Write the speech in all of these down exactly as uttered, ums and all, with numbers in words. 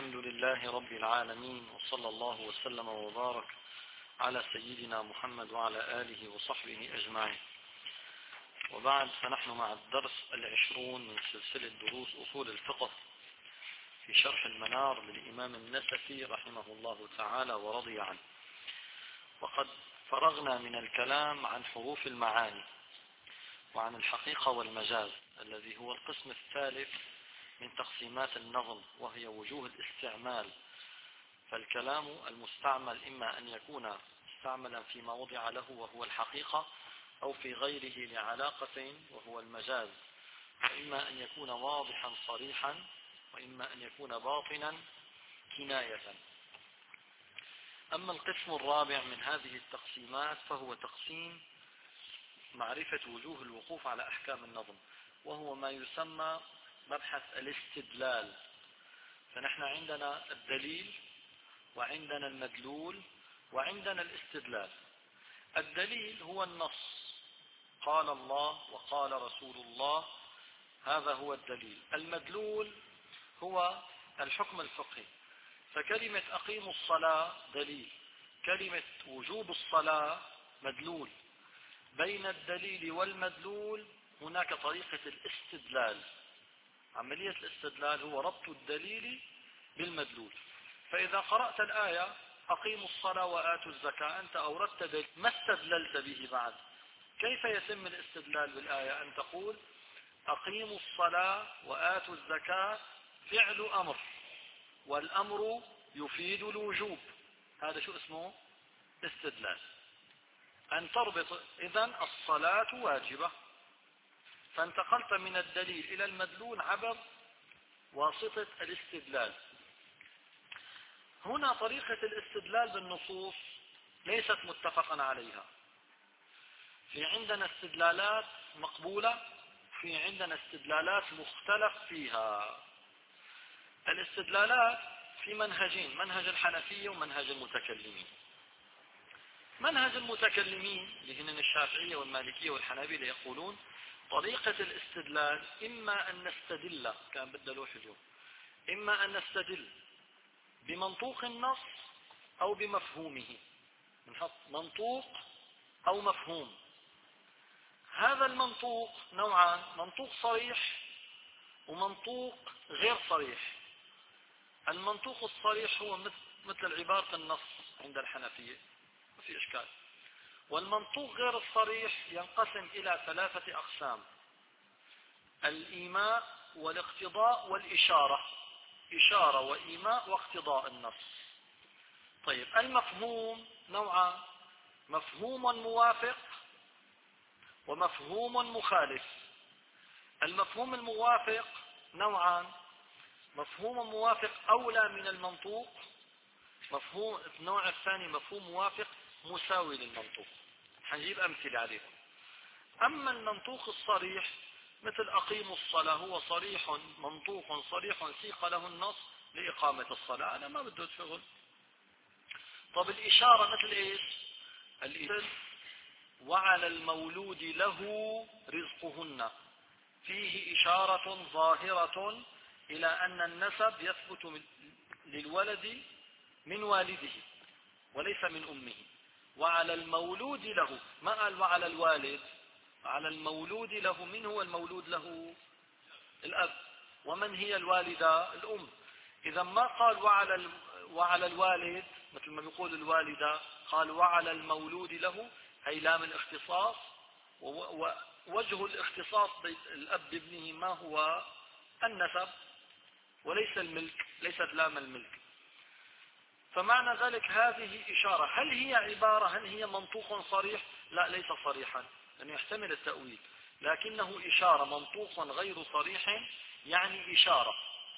الحمد لله رب العالمين، وصلى الله وسلم وبارك على سيدنا محمد وعلى آله وصحبه أجمعين. وبعد، فنحن مع الدرس العشرون من سلسلة دروس أصول الفقه في شرح المنار للإمام النسفي رحمه الله تعالى ورضي عنه. وقد فرغنا من الكلام عن حروف المعاني وعن الحقيقة والمجاز الذي هو القسم الثالث من تقسيمات النظم، وهي وجوه الاستعمال. فالكلام المستعمل إما أن يكون مستعملا فيما وضع له وهو الحقيقة، أو في غيره لعلاقة وهو المجاز، وإما أن يكون واضحا صريحا، وإما أن يكون باطنا كناية. أما القسم الرابع من هذه التقسيمات فهو تقسيم معرفة وجوه الوقوف على أحكام النظم، وهو ما يسمى مبحث الاستدلال. فنحن عندنا الدليل وعندنا المدلول وعندنا الاستدلال. الدليل هو النص، قال الله وقال رسول الله، هذا هو الدليل. المدلول هو الحكم الفقهي، فكلمة أقيموا الصلاة دليل، كلمة وجوب الصلاة مدلول. بين الدليل والمدلول هناك طريقة الاستدلال. عملية الاستدلال هو ربط الدليل بالمدلول. فإذا قرأت الآية أقيموا الصلاة وآتوا الزكاة، أنت أوردت دليل، ما استدللت به بعد. كيف يتم الاستدلال بالآية؟ أن تقول أقيموا الصلاة وآتوا الزكاة فعل أمر، والأمر يفيد الوجوب. هذا شو اسمه؟ استدلال. أن تربط إذن الصلاة واجبة، فانتقلت من الدليل إلى المدلول عبر واسطة الاستدلال. هنا طريقة الاستدلال بالنصوص ليست متفقا عليها. في عندنا استدلالات مقبولة، في عندنا استدلالات مختلف فيها. الاستدلالات في منهجين، منهج الحنفية ومنهج المتكلمين. منهج المتكلمين اللي هن الشافعية والمالكية والحنابلة يقولون طريقة الاستدلال إما أن نستدل، كان بدنا لوح اليوم، إما أن نستدل بمنطوق النص أو بمفهومه، نحط منطوق أو مفهوم. هذا المنطوق نوعان، منطوق صريح ومنطوق غير صريح. المنطوق الصريح هو مثل عبارة النص عند الحنفية، ما في إشكال. والمنطوق غير الصريح ينقسم إلى ثلاثة أقسام: الإيماء والاقتضاء والإشارة. إشارة وإيماء واقتضاء النص. طيب، المفهوم نوعان: مفهوم موافق ومفهوم مخالف. المفهوم الموافق نوعان: مفهوم موافق أولى من المنطوق، مفهوم النوع الثاني مفهوم موافق مساوي للمنطوق. حنجيب أمثلة عليه. أما المنطوق الصريح مثل أقيموا الصلاة، هو صريح، منطوق صريح سيق له النص لإقامة الصلاة، أنا ما بده شغل. طب الإشارة مثل إيش؟ الإشارة وعلى المولود له رزقهن، فيه إشارة ظاهرة إلى أن النسب يثبت للولد من والده وليس من أمه. وعلى المولود له، ما قال وعلى الوالد، على المولود له. من هو المولود له؟ الأب. ومن هي الوالدة؟ الأم. إذا ما قال وعلى وعلى الوالد مثل ما بيقول الوالدة، قال وعلى المولود له، أي لام الاختصاص. ووجه الاختصاص بين الأب بابنه ما هو؟ النسب وليس الملك، ليست لام الملك. فمعنى ذلك هذه إشارة. هل هي عبارة، هل هي منطوق صريح؟ لا، ليس صريحا لأنه يحتمل التأويل، لكنه إشارة، منطوق غير صريح يعني إشارة.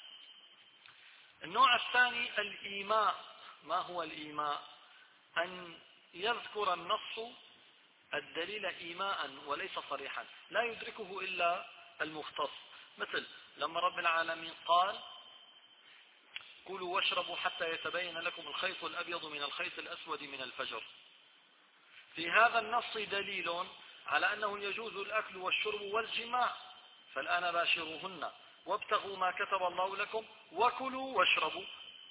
النوع الثاني الإيماء. ما هو الإيماء؟ أن يذكر النص الدليل إيماء وليس صريحا، لا يدركه إلا المختص. مثل لما رب العالمين قال كلوا واشربوا حتى يتبين لكم الخيط الأبيض من الخيط الأسود من الفجر. في هذا النص دليل على أنه يجوز الأكل والشرب والجماع، فالآن باشروهن وابتغوا ما كتب الله لكم وكلوا واشربوا.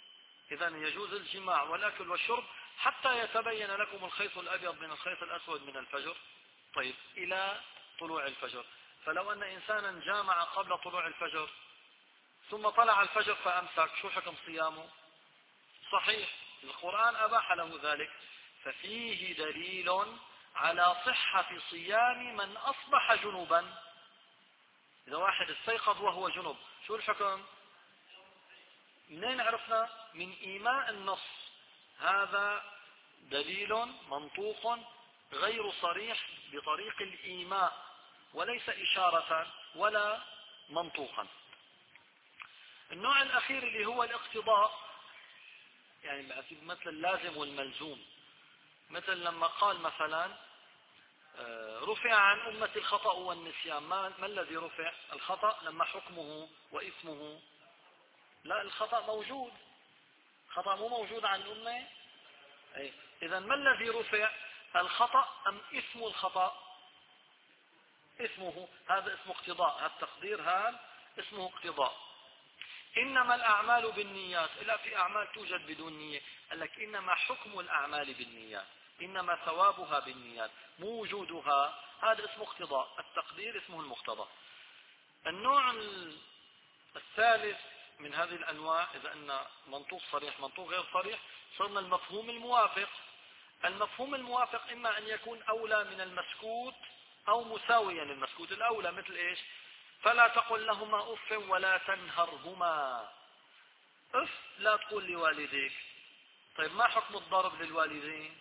إذا يجوز الجماع والأكل والشرب حتى يتبين لكم الخيط الأبيض من الخيط الأسود من الفجر. طيب إلى طلوع الفجر. فلو أن إنسانا جامع قبل طلوع الفجر ثم طلع الفجر فأمسك، شو حكم صيامه؟ صحيح، القرآن أباح له ذلك. ففيه دليل على صحة صيام من أصبح جنبا. إذا واحد استيقظ وهو جنب شو الحكم؟ منين عرفنا؟ من إيماء النص. هذا دليل منطوق غير صريح بطريق الإيماء، وليس إشارة ولا منطوقا. النوع الأخير اللي هو الاقتضاء، يعني مثل اللازم والملزوم. مثل لما قال مثلا رفع عن أمة الخطأ والنسيان، ما, ما الذي رفع؟ الخطأ لما حكمه وإثمه. لا، الخطأ موجود، الخطأ مو موجود عن الأمة. أي. إذا ما الذي رفع؟ الخطأ أم إثم الخطأ؟ إثمه. هذا اسمه اقتضاء، هذا التقدير هذا اسمه اقتضاء. إنما الأعمال بالنيات. لا، في أعمال توجد بدون نية. قال لك إنما حكم الأعمال بالنيات، إنما ثوابها بالنيات، مو وجودها. هذا اسمه اقتضاء، التقدير اسمه المقتضى. النوع الثالث من هذه الأنواع، إذا أن منطوق صريح منطوق غير صريح، صرنا المفهوم الموافق. المفهوم الموافق إما أن يكون أولى من المسكوت أو مساويا للمسكوت. الأولى مثل إيش؟ فلا تقل لهما أف ولا تنهرهما. أف لا تقول لوالديك. طيب ما حكم الضرب للوالدين؟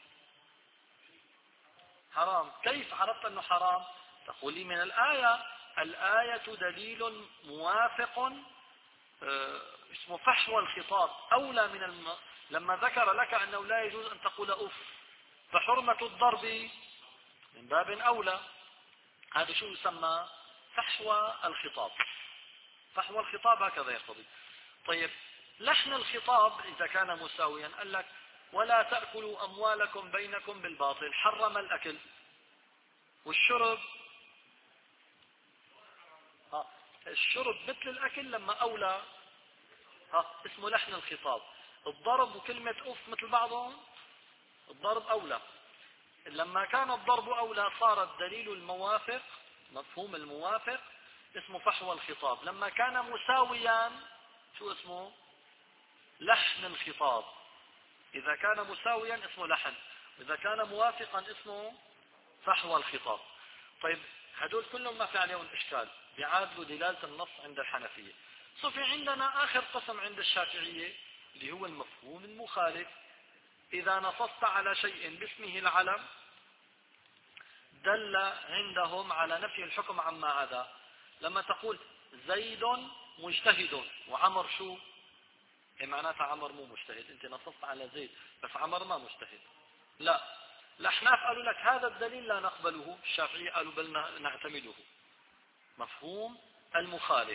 حرام. كيف عرفت أنه حرام؟ تقولي من الآية. الآية دليل موافق اه اسمه فحوى الخطاب، أولى من الم... لما ذكر لك أنه لا يجوز أن تقول أف، فحرمة الضرب من باب أولى. هذا شو يسمى؟ فحوى الخطاب. فحوى الخطاب هكذا يقتضي. طيب لحن الخطاب إذا كان مساويا، قال لك ولا تأكلوا أموالكم بينكم بالباطل، حرم الأكل. والشرب ها الشرب مثل الأكل لما أولى، ها اسمه لحن الخطاب. الضرب وكلمة أف مثل بعضهم، الضرب أولى. لما كان الضرب أولى صار الدليل الموافق، مفهوم الموافق، اسمه فحوى الخطاب. لما كان مساويا شو اسمه؟ لحن الخطاب. إذا كان مساويا اسمه لحن، إذا كان موافقا اسمه فحوى الخطاب. طيب هدول كلهم ما في عليهم إشكال، بيعادلوا دلالة النص عند الحنفية. صفي عندنا آخر قسم عند الشافعية اللي هو المفهوم المخالف. إذا نصصت على شيء باسمه العلم دل عندهم على نفي الحكم عما عدا. لما تقول زيد مجتهد وعمر شو؟ يعني معناتها عمر مو مجتهد، انت نصصت على زيد بس عمر ما مجتهد. لا، الأحناف قالوا لك هذا الدليل لا نقبله، الشافعية قالوا بل نعتمده. مفهوم المخالف.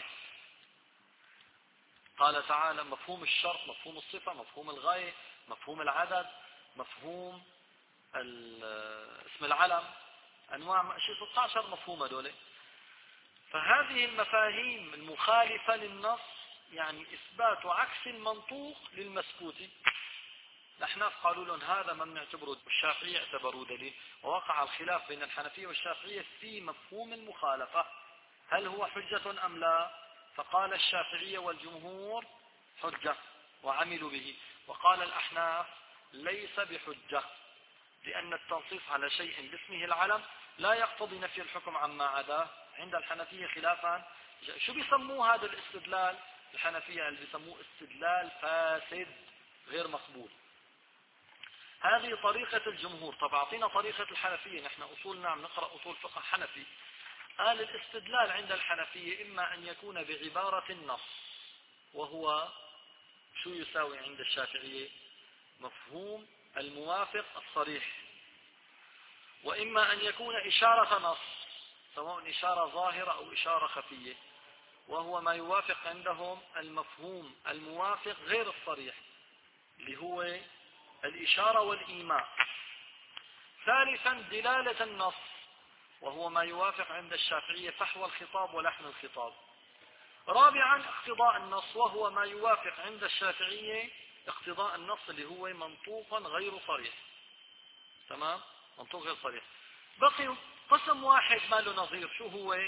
قال تعالى مفهوم الشرط، مفهوم الصفة، مفهوم الغاية، مفهوم العدد، مفهوم اسم العلم، أنواع شيء ستة عشر مفهوم هذول. فهذه المفاهيم المخالفة للنص يعني إثبات عكس المنطوق للمسكوت. الأحناف قالوا لهم هذا ما بنعتبره، والشافعية اعتبروا دليل. ووقع الخلاف بين الحنفية والشافعية في مفهوم المخالفة، هل هو حجة أم لا؟ فقال الشافعية والجمهور حجة وعملوا به، وقال الأحناف ليس بحجة، لأن التنصيص على شيء باسمه العلم لا يقتضي نفي الحكم عما عداه. عند الحنفية خلافا. شو بيسموه هذا الاستدلال؟ الحنفية اللي بيسموه استدلال فاسد غير مقبول. هذه طريقة الجمهور. طب أعطينا طريقة الحنفية، نحن أصولنا عم نقرأ أصول فقه حنفي. قال الاستدلال عند الحنفية إما أن يكون بعبارة النص، وهو شو يساوي عند الشافعية؟ مفهوم الموافق الصريح. وإما أن يكون إشارة نص، سواء إشارة ظاهرة أو إشارة خفية، وهو ما يوافق عندهم المفهوم الموافق غير الصريح اللي هو الإشارة والإيماء. ثالثا دلالة النص، وهو ما يوافق عند الشافعية فحوى الخطاب ولحن الخطاب. رابعا اقتضاء النص، وهو ما يوافق عند الشافعية اقتضاء النص اللي هو منطوقا غير صريح. تمام، منطوق غير صريح. بقي قسم واحد ما له نظير، شو هو؟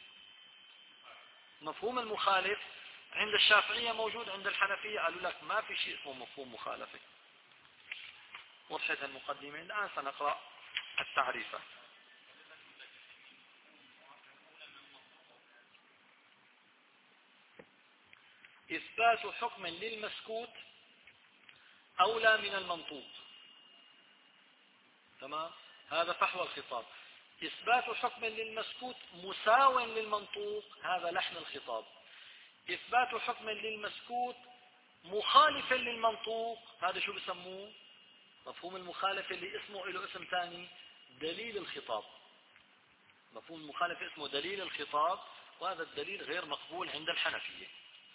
مفهوم المخالف. عند الشافعية موجود، عند الحنفية قالوا لك ما في شيء اسمه مفهوم مخالفة. وضحت المقدمة. الآن سنقرأ التعريفة. إثبات حكم للمسكوت أولى من المنطوق. تمام، هذا فحوى الخطاب. إثبات حكم للمسكوت مساو للمنطوق، هذا لحن الخطاب. إثبات حكم للمسكوت مخالف للمنطوق، هذا شو بسموه؟ مفهوم المخالف اللي اسمه له اسم ثاني، دليل الخطاب. مفهوم المخالف اسمه دليل الخطاب، وهذا الدليل غير مقبول عند الحنفية.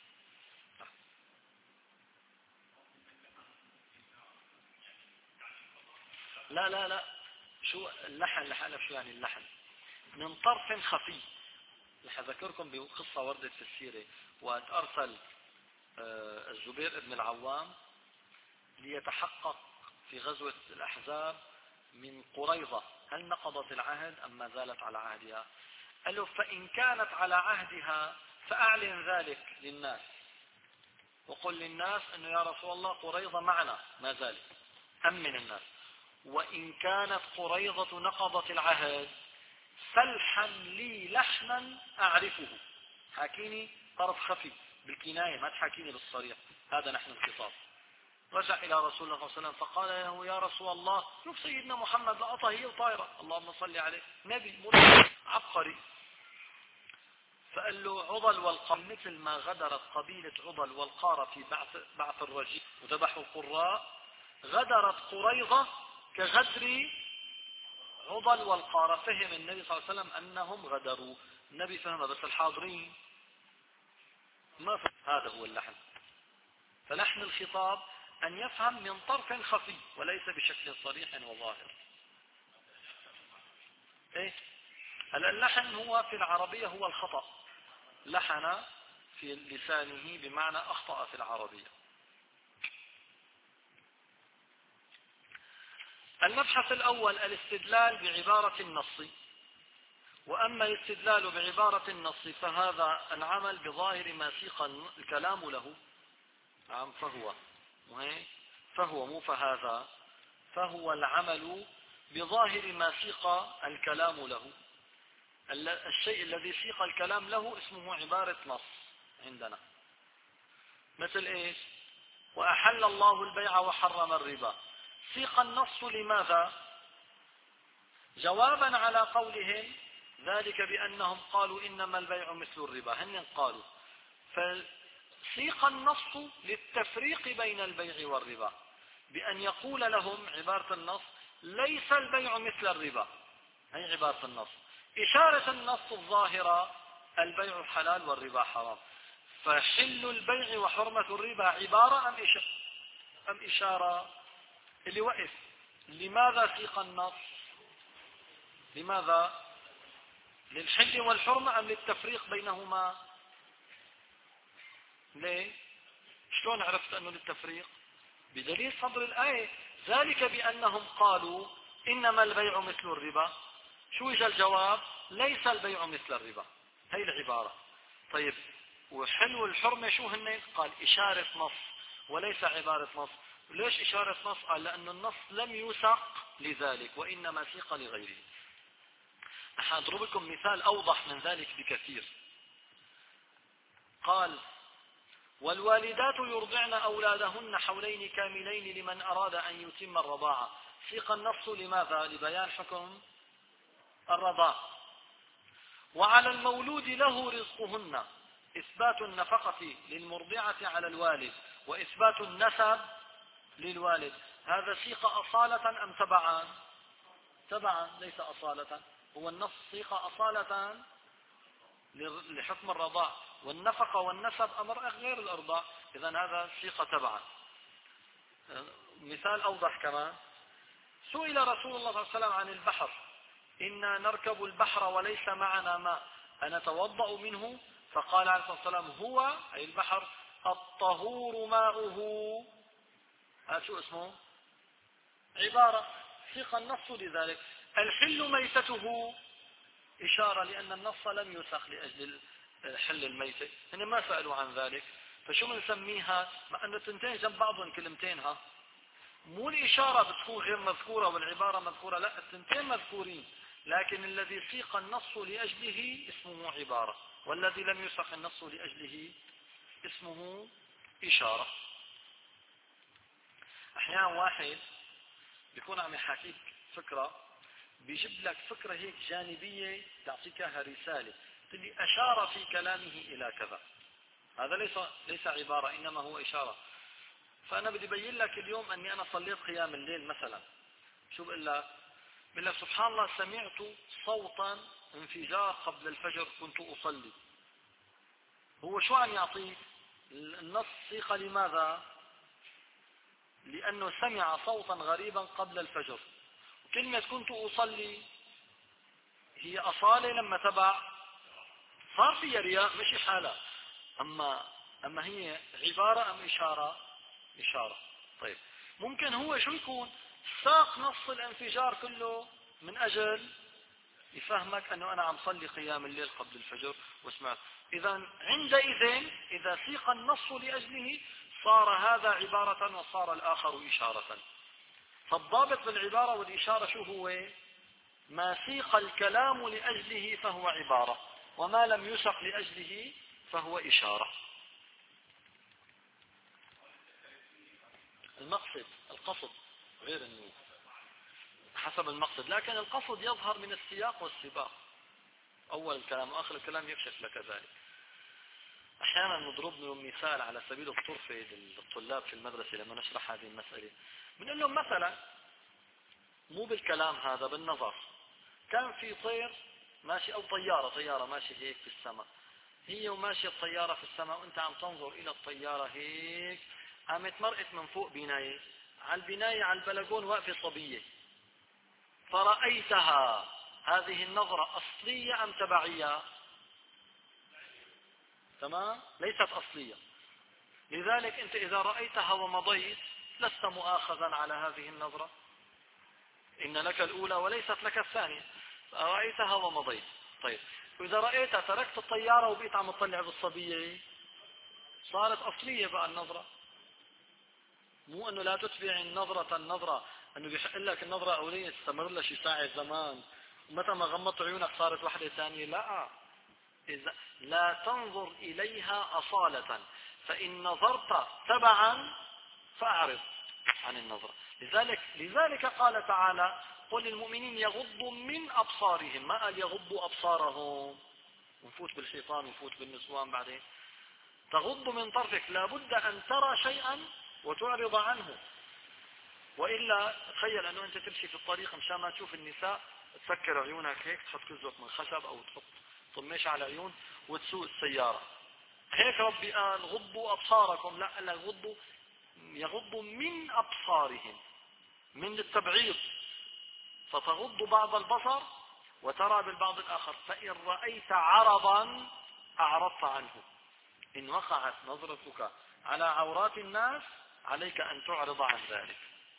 لا لا لا، شو اللحن لحالف؟ شو يعني اللحن؟ من طرف خفي. رح أذكركم بقصة وردت في السيرة، وقت أرسل الزبير بن العوام ليتحقق في غزوة الأحزاب من قريظة هل نقضت العهد أم ما زالت على عهدها. قال له فإن كانت على عهدها فأعلن ذلك للناس، وقل للناس أنه يا رسول الله قريظة معنا ما زالت، أمن الناس. وإن كانت قريظة نقضت العهد فالحن لي لحنا أعرفه، حاكيني طرف خفي بالكناية، ما تحاكيني بالصريح، هذا نحن الخطاب. رجع إلى رسول الله صلى الله عليه وسلم فقال له يا رسول الله شوف سيدنا محمد لقطة هي وطايرة، اللهم صل عليه، نبي مرسل عبقري. فقال له عضل والقار مثل ما غدرت قبيلة عضل والقارة في بعث, بعث الرجيم وذبحوا القراء، غدرت قريظة كغدر عضل والقارة. فهم النبي صلى الله عليه وسلم أنهم غدروا، النبي فهم بس الحاضرين ما فهم. هذا هو اللحن. فلحن الخطاب أن يفهم من طرف خفي وليس بشكل صريح وظاهر. إيه؟ اللحن هو في العربية هو الخطأ، لحن في لسانه بمعنى أخطأ في العربية. المبحث الأول الاستدلال بعبارة النص. وأما الاستدلال بعبارة النص فهذا العمل بظاهر ما سيق الكلام له. نعم، فهو فهو مو فهذا، فهو العمل بظاهر ما سيق الكلام له. الشيء الذي سيق الكلام له اسمه عبارة نص عندنا. مثل ايش؟ وأحل الله البيع وحرم الربا. سيق النص لماذا؟ جوابا على قولهم ذلك بأنهم قالوا إنما البيع مثل الربا، هن قالوا. فسيق النص للتفريق بين البيع والربا، بأن يقول لهم عبارة النص ليس البيع مثل الربا، هي عبارة النص. إشارة النص الظاهرة البيع حلال والربا حرام، فحل البيع وحرمة الربا عبارة أم إشارة؟ أم إشارة؟ اللي وقف لماذا سيق النص؟ لماذا؟ للحل والحرمة أم للتفريق بينهما؟ ليه؟ شلون عرفت أنه للتفريق؟ بدليل صدر الآية ذلك بأنهم قالوا إنما البيع مثل الربا. شو إجا الجواب؟ ليس البيع مثل الربا، هي العبارة. طيب وحلو الحرمة شو هن؟ قال إشارة نص وليس عبارة نص. ليش إشارة نص؟ قال لأن النص لم يسق لذلك وإنما سيق لغيره. أضرب لكم مثال أوضح من ذلك بكثير. قال والوالدات يرضعن أولادهن حولين كاملين لمن أراد أن يتم الرضاعة. سيق النص لماذا؟ لبيان حكم الرضاع. وعلى المولود له رزقهن، إثبات النفقة للمرضعة على الوالد وإثبات النسب للوالد. هذا سيق أصالة أم تبعا؟ تبعا ليس أصالة. هو النص سيق أصالة لحكم الرضاع، والنفقة والنسب أمر غير الأرضاع، إذن هذا سيق تبعا. مثال أوضح كمان، سئل رسول الله صلى الله عليه وسلم عن البحر، إنا نركب البحر وليس معنا ماء أنتوضأ منه؟ فقال عليه الصلاة والسلام هو أي البحر الطهور ماؤه هذا شو اسمه؟ عبارة سيق النص لذلك. الحل ميتته إشارة لأن النص لم يسق لأجل حل الميتة، هن ما سألوا عن ذلك. فشو بنسميها؟ مع أن التنتين جنب بعضهم كلمتينها، مو الإشارة بتكون غير مذكورة والعبارة مذكورة، لا التنتين مذكورين، لكن الذي سيق النص لأجله اسمه عبارة، والذي لم يسق النص لأجله اسمه إشارة. أحيانا واحد بيكون عم يحكيك فكرة، بيجيب لك فكرة هيك جانبية تعطيك رسالة، تقول لي أشار في كلامه إلى كذا، هذا ليس ليس عبارة إنما هو إشارة. فأنا بدي أبين لك اليوم أني أنا صليت قيام الليل مثلا، شو بقول لك؟ بقول لك سبحان الله سمعت صوتا انفجار قبل الفجر كنت أصلي. هو شو عم يعطيك؟ النص صيغة لماذا؟ لأنه سمع صوتا غريبا قبل الفجر. كلمة كنت أصلي هي أصالة لما تبع صار فيها رياء مش حالة، أما أما هي عبارة أم إشارة؟ إشارة. طيب ممكن هو شو يكون؟ ساق نص الانفجار كله من أجل يفهمك أنه أنا عم صلي قيام الليل قبل الفجر وسمعت. إذا عندئذ إذا سيق النص لأجله صار هذا عبارة وصار الآخر إشارة. فالضابط بالعبارة والإشارة شو هو؟ ما سيق الكلام لأجله فهو عبارة، وما لم يسق لأجله فهو إشارة. المقصد القصد غير النية حسب المقصد، لكن القصد يظهر من السياق والسباق، أول الكلام وآخر الكلام يكشف لك ذلك. أحيانا نضرب لهم مثال على سبيل الطرفة للطلاب في المدرسة لما نشرح هذه المسألة، بنقول لهم مثلا مو بالكلام هذا، بالنظر. كان في طير ماشي أو طيارة طيارة ماشي هيك في السماء، هي وماشية الطيارة في السماء وانت عم تنظر إلى الطيارة هيك، قامت مرقت من فوق بناية، على البناية على البلكون واقفة صبية، فرأيتها. هذه النظرة أصلية أم تبعية؟ تمام، ليست أصلية. لذلك أنت إذا رأيتها ومضيت لست مؤاخذا على هذه النظرة، إن لك الأولى وليست لك الثانية، رأيتها ومضيت. طيب وإذا رأيتها تركت الطيارة وبقيت عم تطلع بالصبية صارت أصلية بقى النظرة. مو أنه لا تتبع النظرة النظرة، أنه بيحق لك النظرة أولية تستمر لها شي ساعة زمان ومتى ما غمضت عيونك صارت واحدة ثانية. لا، إذا لا تنظر إليها أصالة، فإن نظرت تبعا فأعرض عن النظرة. لذلك لذلك قال تعالى قل للمؤمنين يغضوا من أبصارهم، ما قال يغضوا أبصارهم ونفوت بالحيطان ونفوت بالنسوان. بعدين تغض من طرفك، لابد أن ترى شيئا وتعرض عنه، وإلا تخيل أنه أنت تمشي في الطريق مشان ما تشوف النساء تسكر عيونك هيك، تحط كزوك من خشب أو تحط طميش على عيون وتسوق السيارة هيك. ربي قال غضوا أبصاركم، لا قال غضوا يغضوا من أبصارهم، من التبعيض، فتغض بعض البصر وترى بالبعض الآخر. فإن رأيت عرضا أعرضت عنه، إن وقعت نظرتك على عورات الناس عليك أن تعرض عن ذلك.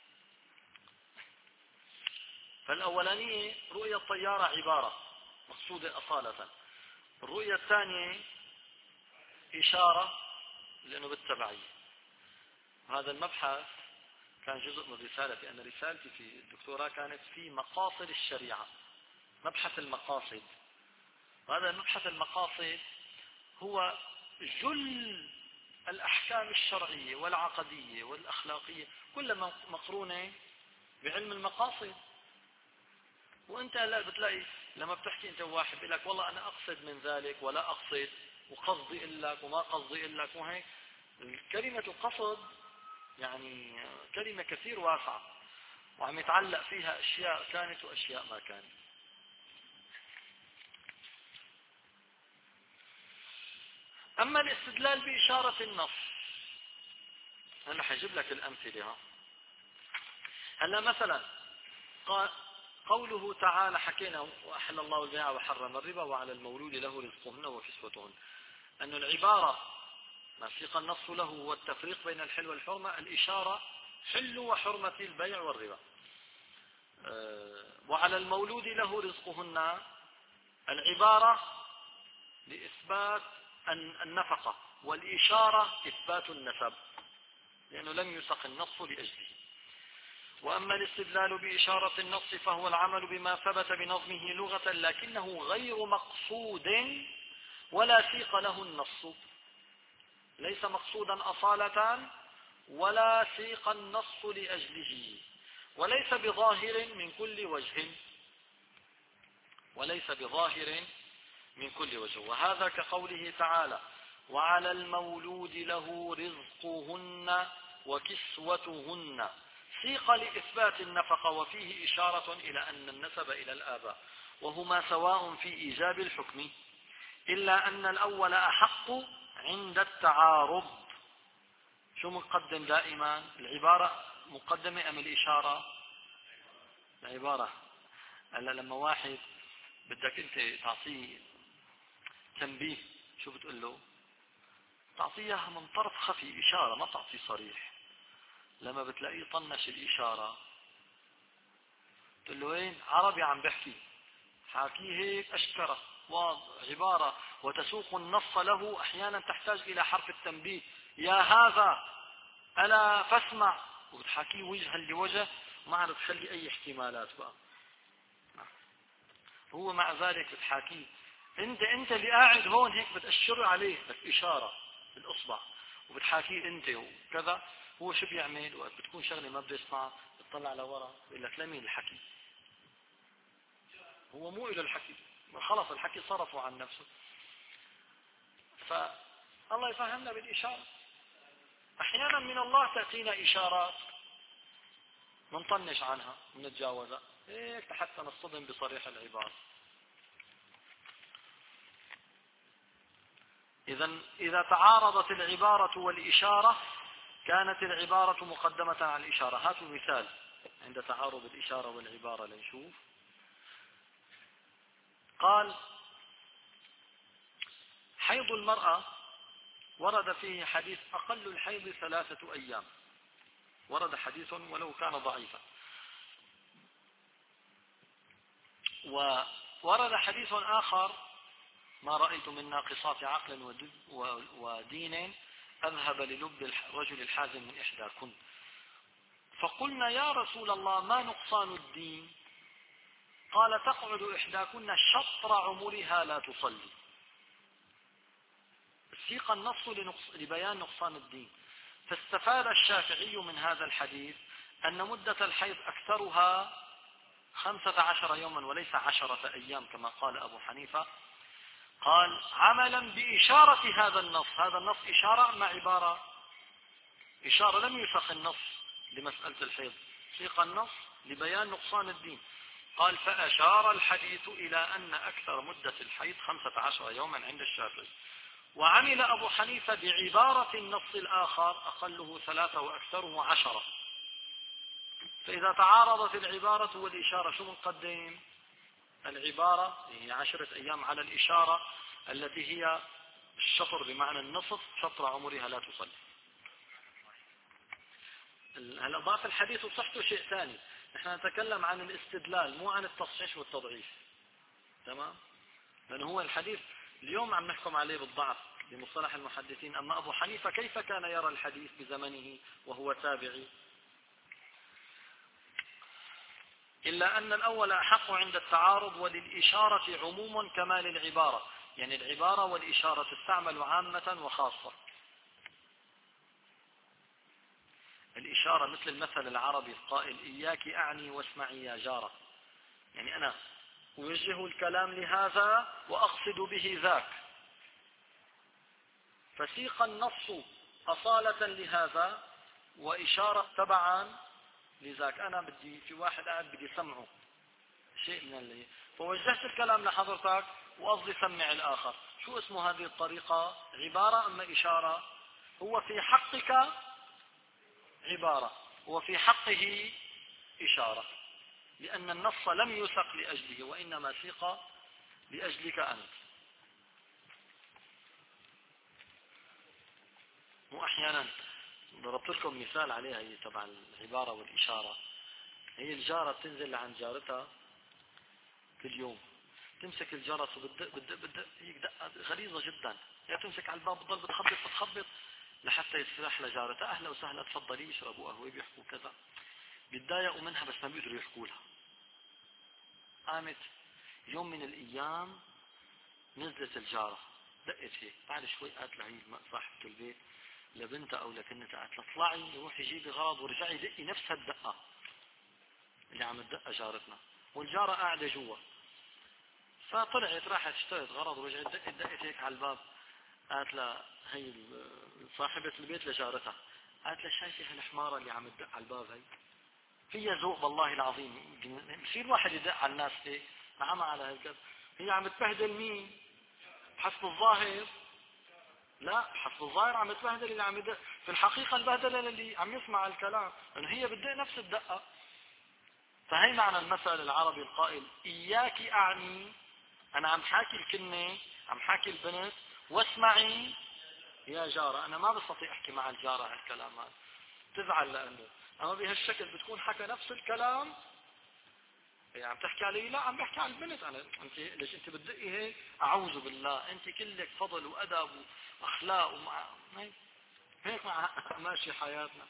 فالأولانية رؤية الطيارة عبارة مقصودة أصالة، الرؤية الثانية إشارة لأنه بالتبعية. هذا المبحث كان جزء من رسالتي، أن رسالتي في الدكتوراه كانت في مقاصد الشريعة، مبحث المقاصد. وهذا مبحث المقاصد هو جل الأحكام الشرعية والعقدية والأخلاقية كلها مقرونة بعلم المقاصد. وانت لا بتلاقي لما بتحكي انت واحد بيقول لك والله انا اقصد من ذلك ولا اقصد، وقصدي لك وما قصدي لك، وهيك. كلمة القصد يعني كلمة كثير واسعة وعم يتعلق فيها اشياء كانت واشياء ما كانت. اما الاستدلال باشارة النص، انا حجيب لك الامثلة. هلا مثلا قال قوله تعالى حكينا وأحل الله البيع وحرم الربا وعلى المولود له رزقهن وكسوتهن، أن العبارة ما سيق النص له هو التفريق بين الحل والحرمة، الإشارة حل وحرمة البيع والربا. وعلى المولود له رزقهن العبارة لإثبات النفقة، والإشارة إثبات النسب، لأنه لم يسق النص لأجله. وأما الاستدلال بإشارة النص فهو العمل بما ثبت بنظمه لغة، لكنه غير مقصود ولا سيق له النص، ليس مقصودا أصالة ولا سيق النص لأجله، وليس بظاهر من كل وجه، وليس بظاهر من كل وجه. وهذا كقوله تعالى: وعلى المولود له رزقهن وكسوتهن، سيق لإثبات النفقة وفيه إشارة إلى أن النسب إلى الآباء، وهما سواء في إيجاب الحكم، إلا أن الأول أحق عند التعارض. شو مقدم دائما؟ العبارة مقدمة أم الإشارة؟ العبارة. هلا لما واحد بدك أنت تعطيه تنبيه، شو بتقول له؟ تعطيها من طرف خفي، إشارة، ما تعطي صريح. لما بتلاقيه طنش الإشارة تقول له وين؟ عربي عم بحكي، حاكيه هيك أشكره وعبارة، وتسوق النص له أحيانا تحتاج إلى حرف التنبيه: يا هذا ألا فاسمع، وتحاكيه وجها لوجه، ما عاد تخلي أي احتمالات بقى. هو مع ذلك بتحاكيه انت انت اللي قاعد هون هيك بتأشر عليه بس إشارة بالإصبع، وبتحاكيه انت وكذا. هو شو بيعمل؟ وقت بتكون شغله ما بده يسمع، بتطلع لورا بيقول لك لمين الحكي؟ هو مو إلى الحكي، خلص الحكي صرفه عن نفسه. فالله يفهمنا بالإشارة. أحيانا من الله تأتينا إشارات منطنش عنها ونتجاوزها هيك حتى نصطدم بصريح العبارة. إذا إذا تعارضت العبارة والإشارة كانت العبارة مقدمة على الإشارة. هاتوا مثال عند تعارض الإشارة والعبارة لنشوف. قال: حيض المرأة ورد فيه حديث أقل الحيض ثلاثة أيام، ورد حديث ولو كان ضعيفا. وورد حديث آخر: ما رأيت من ناقصات عقل ودين أذهب للب الرجل الحازم من إحداكن. فقلنا: يا رسول الله ما نقصان الدين؟ قال: تقعد إحداكن شطر عمرها لا تصلي. سيق النص لبيان نقصان الدين. فاستفاد الشافعي من هذا الحديث أن مدة الحيض أكثرها خمسة عشر يوما وليس عشرة أيام كما قال أبو حنيفة. قال: عملا بإشارة هذا النص. هذا النص إشارة مع عبارة، إشارة لم يسق النص لمسألة الحيض، سيق النص لبيان نقصان الدين. قال: فأشار الحديث إلى أن أكثر مدة الحيض خمسة عشر يوما عند الشافعي. وعمل أبو حنيفة بعبارة النص الآخر: أقله ثلاثة وأكثره عشرة. فإذا تعارضت العبارة والإشارة شو نقدم؟ العبارة هي عشرة أيام على الإشارة التي هي الشطر بمعنى النصف، شطر عمرها لا تصلي. هلا ضعف الحديث وصحته شيء ثاني، نحن نتكلم عن الاستدلال مو عن التصحيح والتضعيف. تمام؟ لأنه هو الحديث اليوم عم نحكم عليه بالضعف بمصطلح المحدثين. أما أبو حنيفة كيف كان يرى الحديث بزمنه وهو تابعي؟ إلا أن الأول أحق عند التعارض، وللإشارة عموم كما للعبارة، يعني العبارة والإشارة تستعمل عامة وخاصة. الإشارة مثل المثل العربي القائل: إياك أعني واسمعي يا جارة، يعني أنا أوجه الكلام لهذا وأقصد به ذاك، فسيق النص أصالة لهذا وإشارة تبعا لذاك. أنا بدي في واحد قاعد بدي سمعه شيء من اللي، فوجهت الكلام لحضرتك وقصدي سمع الآخر. شو اسمه هذه الطريقة؟ عبارة أم إشارة؟ هو في حقك عبارة وفي حقه إشارة، لأن النص لم يسق لأجله وإنما سيق لأجلك أنت. وأحيانا ضربت لكم مثال عليها هي تبع العبارة والإشارة. هي الجارة بتنزل لعند جارتها كل يوم، تمسك الجرس وبتدق بتدق بتدق، هيك دقة غليظة جدا، هي تمسك على الباب بتضل بتخبط بتخبط لحتى يسرح لجارتها أهلا وسهلا تفضلي يشربوا قهوة بيحكوا كذا. بيتضايقوا منها بس ما بيقدروا يحكوا لها. قامت يوم من الأيام نزلت الجارة دقت هيك، بعد شوي قالت لها هي صاحبة البيت لبنتها أو لكنتها، قالت لها اطلعي روحي جيبي غراض ورجعي دقي نفس الدقة اللي عم تدقها جارتنا، والجارة قاعدة جوا. فطلعت راحت اشترت غرض ورجعت دقت دقت هيك على الباب، قالت لها هي صاحبة البيت لجارتها، قالت لها شايفة هالحمارة اللي عم تدق على الباب هي؟ فيها ذوق والله العظيم، بصير واحد يدق على الناس هيك نعم على هالكذا. هي عم تبهدل مين؟ حسب الظاهر لا، حسب الظاهر عم تبهدل اللي عم يدق، في الحقيقة البهدلة اللي عم يسمع الكلام لأن هي بتدق نفس الدقة. فهي معنى المثل العربي القائل إياك أعني، أنا عم حاكي الكلمة عم حاكي البنت واسمعي يا جارة، أنا ما بستطيع أحكي مع الجارة هالكلام هذا تزعل، لأنه أما بهالشكل بتكون حكى نفس الكلام. هي عم تحكي علي؟ لا، عم بحكي على البنت أنا. أنت ليش أنت بتدقي هيك؟ أعوذ بالله، أنت كلك فضل وأدب وأخلاق ومع هيك مع ماشي حياتنا.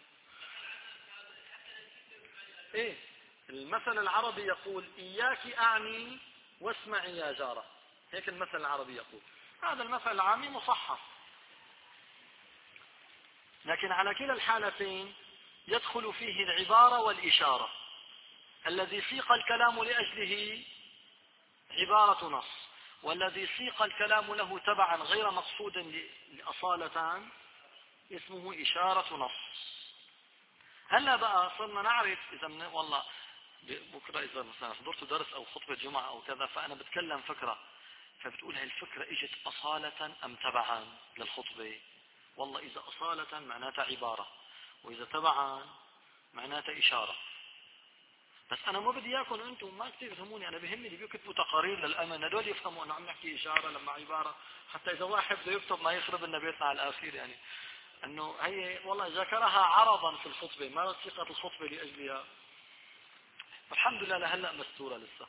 إيه المثل العربي يقول إياك أعني واسمعي يا جارة، هيك المثل العربي يقول. هذا المثل العامي مصحح، لكن على كلا الحالتين يدخل فيه العبارة والإشارة. الذي سيق الكلام لأجله عبارة نص، والذي سيق الكلام له تبعا غير مقصود لأصالة اسمه إشارة نص. هلا بقى صرنا نعرف إذا من والله بكرة إذا مثلا حضرت درس أو خطبة جمعة أو كذا فأنا بتكلم فكرة، فبتقول هاي الفكرة إجت أصالة أم تبعا للخطبة؟ والله إذا أصالة معناتها عبارة، وإذا تبعا معناتها إشارة. بس أنا ما بدي إياكم أنتم ما كثير تفهموني، أنا بهمني اللي بيكتبوا تقارير للأمن هدول يفهموا أنه عم نحكي إشارة لما عبارة، حتى إذا واحد بده يكتب ما يخرب لنا بيتنا على الآخر، يعني أنه هي والله ذكرها عرضا في الخطبة ما صيغة الخطبة لأجلها. الحمد لله لهلا مستورة لسه.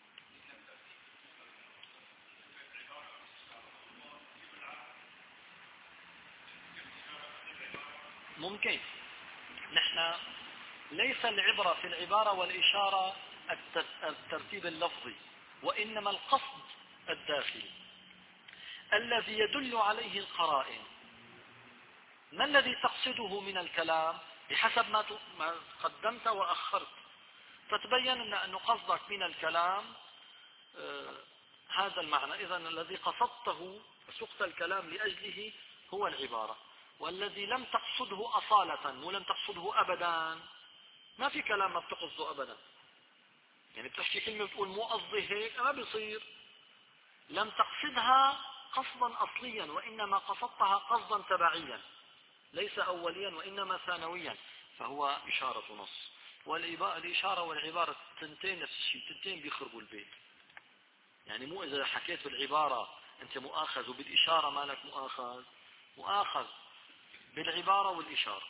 ممكن نحن ليس العبرة في العبارة والإشارة الترتيب اللفظي، وإنما القصد الداخلي الذي يدل عليه القرائن. ما الذي تقصده من الكلام بحسب ما قدمت وأخرت، فتبين أن قصدك من الكلام آه هذا المعنى. إذن الذي قصدته وسقت الكلام لأجله هو العبارة، والذي لم تقصده أصالة ولم تقصده أبدا ما في كلام ما بتقصده أبدا. يعني بتحكي كلمة بتقول مو قصدي هيك ما بيصير، لم تقصدها قصدا أصليا وإنما قصدتها قصدا تبعيا ليس أوليا وإنما ثانويا، فهو إشارة نص. والإشارة والعبارة تنتين نفس الشيء، تنتين بيخربوا البيت. يعني مو إذا حكيت بالعبارة أنت مؤاخذ وبالإشارة مالك مؤاخذ، مؤاخذ بالعبارة والإشارة.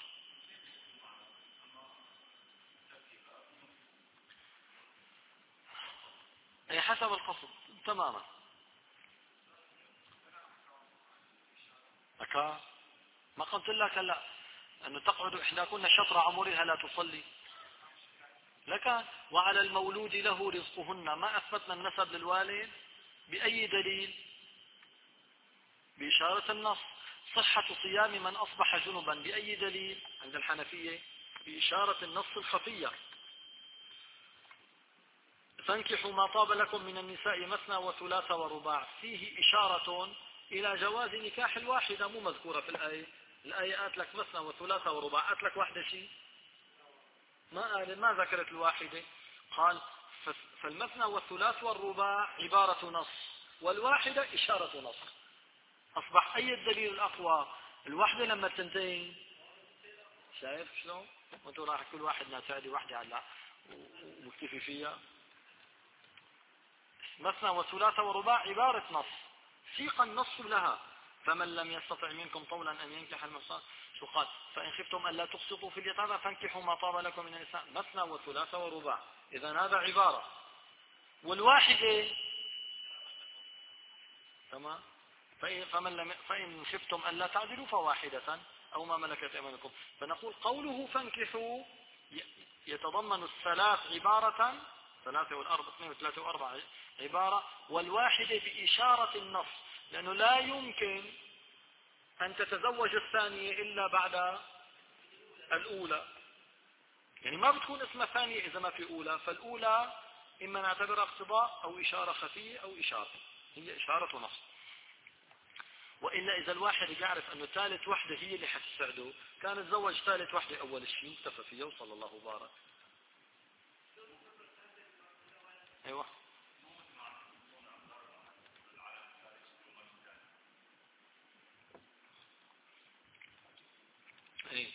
أي حسب القصد تماما. أكا ما قلت لك هلا أنه تقعد إحداكن شطر عمرها لا تصلي لك، وعلى المولود له رزقهن. ما أثبتنا النسب للوالد بأي دليل؟ بإشارة النص. صحة صيام من أصبح جنبا بأي دليل عند الحنفية؟ بإشارة النص الخفية. فانكحوا ما طاب لكم من النساء مثنى وثلاث ورباع، فيه إشارة إلى جواز نكاح الواحدة مو مذكورة في الآية. الآية قالت لك مثنى وثلاث ورباع، قالت لك واحدة شيء ما قال، ما ذكرت الواحدة. قال فالمثنى والثلاث والرباع عبارة نص والواحدة إشارة نص. أصبح أي الدليل الأقوى؟ الواحدة لما تنتهي. شايف شلون؟ وانتو راح كل واحد ناتعدي واحدة على ومكتفي فيها. مثنى وثلاث ورباع عبارة نص سيق النص لها، فمن لم يستطع منكم طولا أن ينكح المحصنات شو قال؟ فإن خفتم ألا تقسطوا في اليتامى فانكحوا ما طاب لكم من النساء مثنى وثلاث ورباع. إذا هذا عبارة. والواحدة تمام. فمن لم فإن خفتم ألا تعدلوا فواحدة أو ما ملكت أيمانكم. فنقول قوله فانكحوا يتضمن الثلاث عبارة، ثلاثة والأربع اثنين وثلاثة وأربعة عبارة، والواحدة بإشارة النص، لأنه لا يمكن أن تتزوج الثانية إلا بعد الأولى، يعني ما بتكون اسمها ثانية إذا ما في أولى. فالأولى إما نعتبرها اقتضاء أو إشارة خفية أو إشارة، هي إشارة ونص. وإلا إذا الواحد يعرف أنه ثالث وحدة هي اللي حتساعده كان تزوج ثالث وحدة أول شيء اكتفى فيها وصلى الله وبارك. أيوة. ايه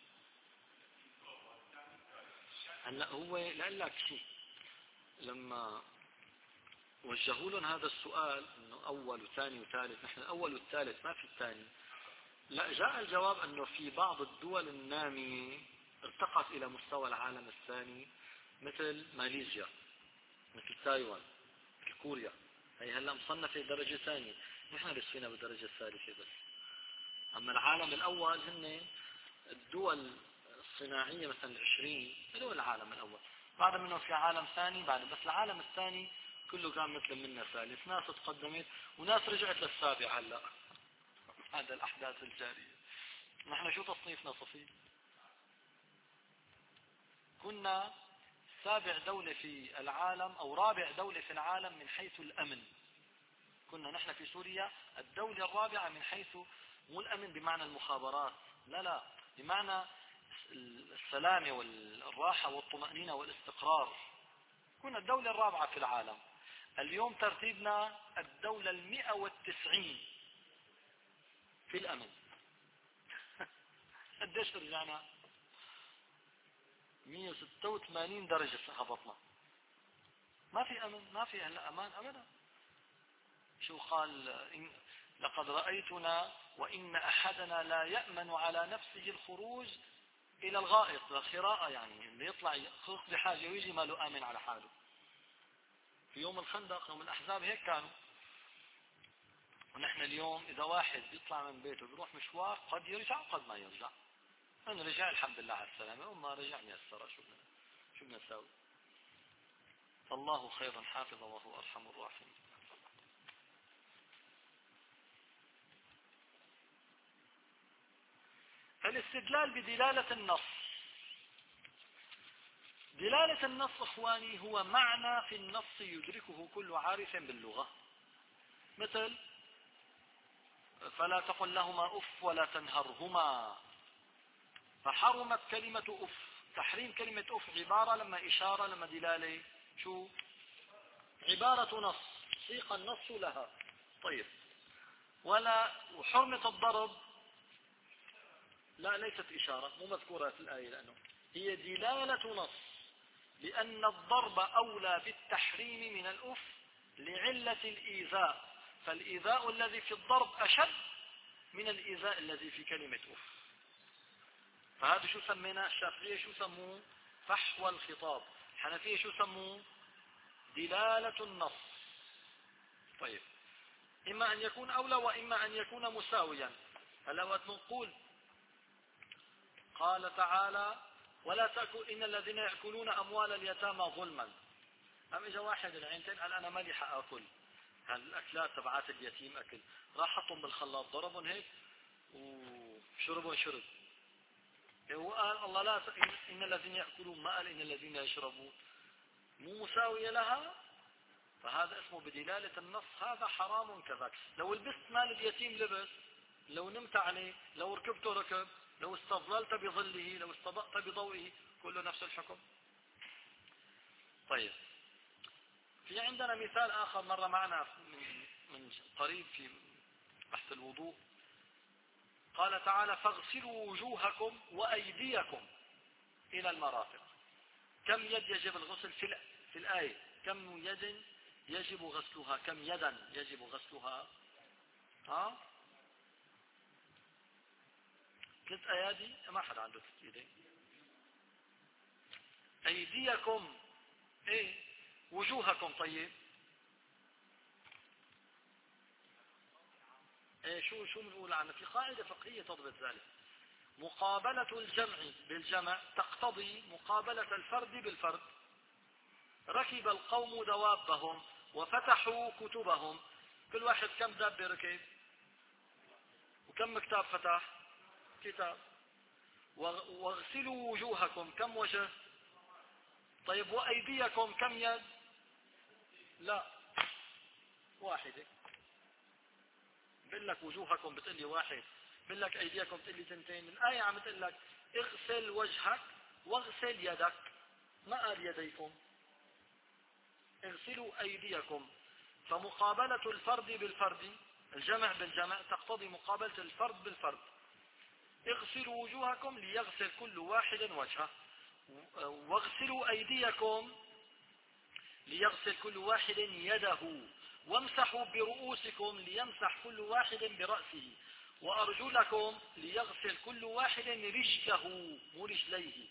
هلا هو لقال لك شيء لما وجهوا لهم هذا السؤال انه اول وثاني وثالث، نحن الاول والثالث ما في الثاني، لا جاء الجواب انه في بعض الدول النامية ارتقت الى مستوى العالم الثاني مثل ماليزيا، مثل تايوان، مثل كوريا، هي هلا مصنفة درجة ثانية، نحن لسينا بالدرجة الثالثة بس. اما العالم الاول هن الدول الصناعية مثلا العشرين هذول العالم الاول، بعد منه في عالم ثاني بعد، بس العالم الثاني كله كان مثل منا ثالث، ناس تقدمت وناس رجعت للسابع هلا هذا الاحداث الجارية. نحن شو تصنيفنا صفي؟ كنا سابع دولة في العالم او رابع دولة في العالم من حيث الامن. كنا نحن في سوريا الدولة الرابعة من حيث مو الامن بمعنى المخابرات، لا لا، بمعنى السلامة والراحة والطمأنينة والاستقرار. كنا الدولة الرابعة في العالم. اليوم ترتيبنا الدولة المئة والتسعين في الأمن. قديش رجعنا؟ مئة وستة وثمانين درجة هبطنا. ما في أمن، ما في هلا أمان أبدا. شو قال؟ إن لقد رأيتنا وإن أحدنا لا يأمن على نفسه الخروج إلى الغائط، الخراءة يعني اللي يطلع يخرق بحاجة ويجي ما له آمن على حاله. في يوم الخندق يوم الأحزاب هيك كانوا. ونحن اليوم إذا واحد يطلع من بيته بيروح مشوار قد يرجع وقد ما يرجع. أنا رجع الحمد لله على السلامة، وما رجع ميسرة. شو بدنا شو بدنا نساوي؟ الله خير حافظا وهو أرحم الراحمين. الاستدلال بدلالة النص. دلالة النص إخواني هو معنى في النص يدركه كل عارف باللغة، مثل فلا تقل لهما أف ولا تنهرهما، فحرمت كلمة أف. تحريم كلمة أف عبارة لما إشارة لما دلالة، شو عبارة نص سيق النص لها. طيب ولا وحرمة الضرب لا ليست إشارة، مو مذكورة في الآية لأنه هي دلالة نص، لأن الضرب أولى بالتحريم من الأف لعلة الإيذاء، فالإيذاء الذي في الضرب أشد من الإيذاء الذي في كلمة أف. فهذا شو سمينا؟ الشافعية شو سموه؟ فحوى الخطاب. الحنفية شو سموه؟ دلالة النص. طيب إما أن يكون أولى وإما أن يكون مساويا. هلا وقت نقول قال تعالى ولا تأكل إن الذين يأكلون أموال اليتامى ظلما، أم إجا واحد العينتين قال أنا مالي حأكل هالأكلات تبعات اليتيم أكل، راح حطهم بالخلاط ضربهم هيك وشربهم شرب. هو قال الله لا إن الذين يأكلون، ما قال إن الذين يشربون، مو مساوية لها. فهذا اسمه بدلالة النص، هذا حرام كذاك. لو لبست مال اليتيم لبس، لو نمت عليه، لو ركبته ركب، لو استظللت بظله، لو استضأت بضوئه، كله نفس الحكم. طيب في عندنا مثال آخر مر معنا من, من قريب في بحث الوضوء. قال تعالى فاغسلوا وجوهكم وأيديكم إلى المرافق. كم يد يجب الغسل في, في الآية؟ كم يد يجب غسلها؟ كم يدا يجب غسلها؟ ها؟ ثلاث أيادي ما حدا عنده ثلاث ايدين. أيديكم ايه وجوهكم. طيب ايه شو شو بنقول عنه؟ في قاعدة فقهية تضبط ذلك. مقابلة الجمع بالجمع تقتضي مقابلة الفرد بالفرد. ركب القوم دوابهم وفتحوا كتبهم. كل واحد كم دابة ركب وكم كتاب فتح؟ كتاب. واغسلوا وجوهكم كم وجه؟ طيب وأيديكم كم يد؟ لا واحدة. بقول لك وجوهكم بتقول لي واحد، بقول لك أيديكم بتقول لي تنتين. الآية عم تقول لك اغسل وجهك واغسل يدك، ما قال يديكم. اغسلوا أيديكم. فمقابلة الفرد بالفرد، الجمع بالجمع تقتضي مقابلة الفرد بالفرد. اغسلوا وجوهكم ليغسل كل واحد وجهه، واغسلوا أيديكم ليغسل كل واحد يده، وامسحوا برؤوسكم ليمسح كل واحد برأسه، وأرجلكم ليغسل كل واحد رجله مو رجليه.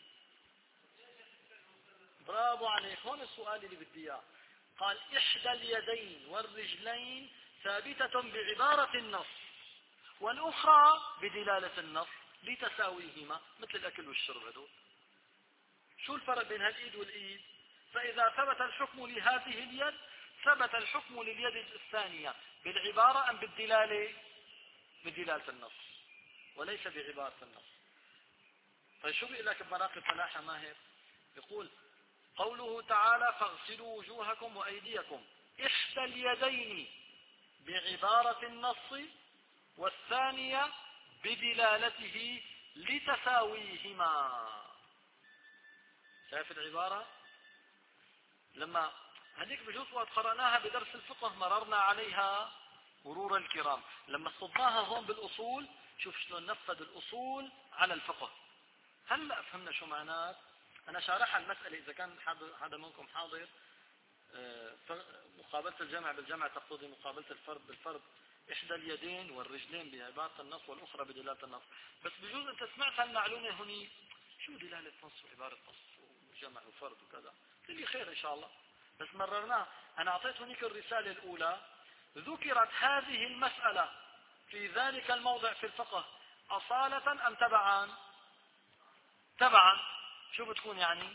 برافو عليك. هون السؤال اللي بدي اياه. قال إحدى اليدين والرجلين ثابتة بعبارة النص، والأخرى بدلالة النص لتساويهما، مثل الأكل والشرب. هذول شو الفرق بين هالإيد والإيد؟ فإذا ثبت الحكم لهذه اليد ثبت الحكم لليد الثانية بالعبارة أم بالدلالة؟ بدلالة النص وليس بعبارة النص. طيب شو بيقول لك بمراقب فلاحة ماهر؟ يقول قوله تعالى فاغسلوا وجوهكم وأيديكم، إحدى اليدين بعبارة النص والثانية بدلالته لتساويهما. شايف العبارة؟ لما هذيك بجوز وقت قرأناها بدرس الفقه مررنا عليها مرور الكرام. لما صدناها هون بالأصول شوف شلون نفذ الأصول على الفقه. هلأ فهمنا شو معنات. أنا شارحها المسألة إذا كان حدا منكم حاضر. مقابلة الجمع بالجمع تقتضي مقابلة الفرد بالفرد، إحدى اليدين والرجلين بعبارة النص والأخرى بدلالة النص. بس بجوز أنت سمعت هالمعلومة هني، شو دلالة نص وعبارة نص وجمع وفرد وكذا، اللي خير إن شاء الله. بس مررناه. أنا أعطيت هنيك الرسالة الأولى ذكرت هذه المسألة في ذلك الموضع في الفقه أصالة أم تبعا؟ تبعا. شو بتكون يعني؟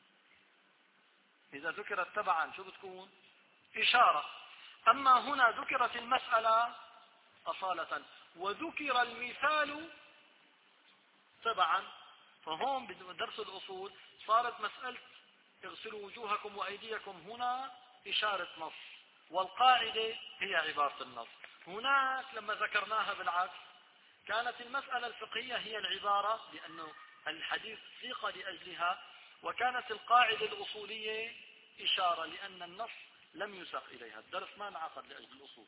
إذا ذكرت تبعا شو بتكون؟ إشارة. أما هنا ذكرت المسألة أصالة وذكر المثال تبعا، فهم بدرس الأصول صارت مسألة اغسلوا وجوهكم وأيديكم هنا إشارة نص، والقاعدة هي عبارة النص. هناك لما ذكرناها بالعكس كانت المسألة الفقهية هي العبارة، لأنه الحديث سيق لأجلها، وكانت القاعدة الأصولية إشارة لأن النص لم يسق إليها. الدرس ما انعقد لأجل الأصول.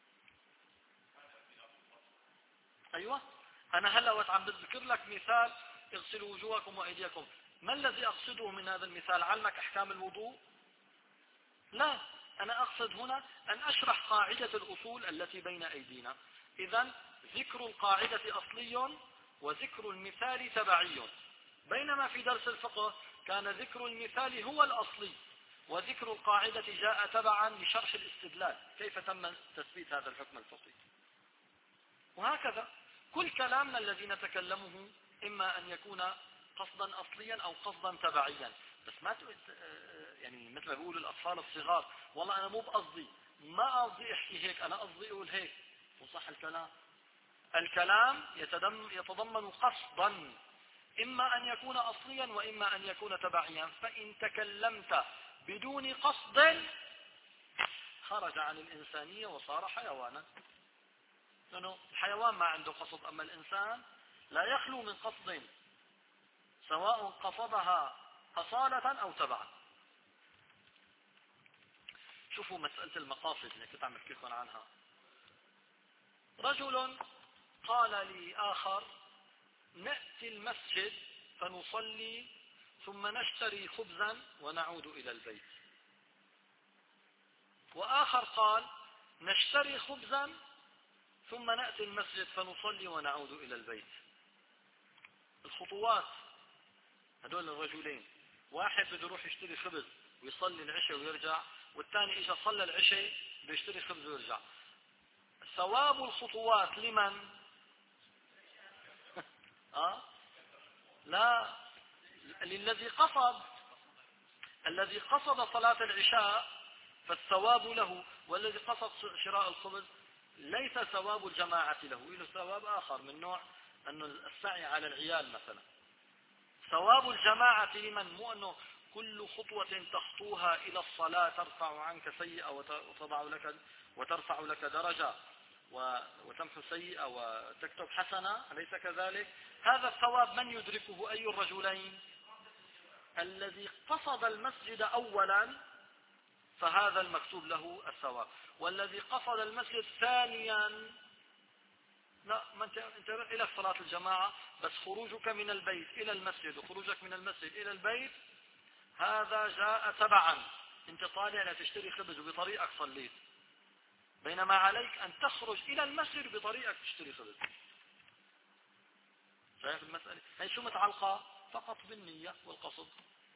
أيوة. أنا هلأ وقت عم بذكر لك مثال اغسلوا وجوهكم وأيديكم، ما الذي أقصده من هذا المثال؟ علمك أحكام الوضوء؟ لا، أنا أقصد هنا أن أشرح قاعدة الأصول التي بين أيدينا. إذن ذكر القاعدة أصلي وذكر المثال تبعي، بينما في درس الفقه كان ذكر المثال هو الأصلي وذكر القاعدة جاء تبعا لشرح الاستدلال كيف تم تثبيت هذا الحكم الفقهي. وهكذا كل كلامنا الذي نتكلمه إما أن يكون قصدا أصليا أو قصدا تبعيا. بس ما يعني مثل ما بيقولوا الأطفال الصغار، والله أنا مو بقصدي، ما قصدي أحكي هيك، أنا قصدي أقول هيك، وصح الكلام. الكلام يتضمن قصدا إما أن يكون أصليا وإما أن يكون تبعيا. فإن تكلمت بدون قصد خرج عن الإنسانية وصار حيوانا، لأنه الحيوان ما عنده قصد، أما الإنسان لا يخلو من قصد سواء قصدها أصالة أو تبعا. شوفوا مسألة المقاصد اللي كنت عم أحكيكم عنها. رجل قال لآخر نأتي المسجد فنصلي ثم نشتري خبزا ونعود إلى البيت. وآخر قال نشتري خبزا ثم نأتي المسجد فنصلي ونعود إلى البيت. الخطوات هدول الرجلين، واحد بده يروح يشتري خبز ويصلي العشاء ويرجع، والثاني اجى صلى العشاء بده يشتري خبز ويرجع. ثواب الخطوات لمن؟ أه؟ لا، للذي قصد. الذي قصد صلاة العشاء فالثواب له، والذي قصد شراء الخبز ليس ثواب الجماعة له، له ثواب آخر من نوع أنه السعي على العيال مثلا. ثواب الجماعة لمن؟ مو أنه كل خطوة تخطوها إلى الصلاة ترفع عنك سيئة وتضع لك وترفع لك درجة وتمحو سيئة وتكتب حسنة، أليس كذلك؟ هذا الثواب من يدركه؟ أي الرجلين؟ الذي قصد المسجد أولا فهذا المكتوب له الثواب، والذي قصد المسجد ثانيا لا، ما انت انت الى صلاة الجماعة، بس خروجك من البيت الى المسجد وخروجك من المسجد الى البيت هذا جاء تبعا، انت طالع لتشتري خبز وبطريقك صليت، بينما عليك ان تخرج الى المسجد بطريقك تشتري خبز. شايف المسألة؟ هي شو متعلقة فقط بالنية والقصد.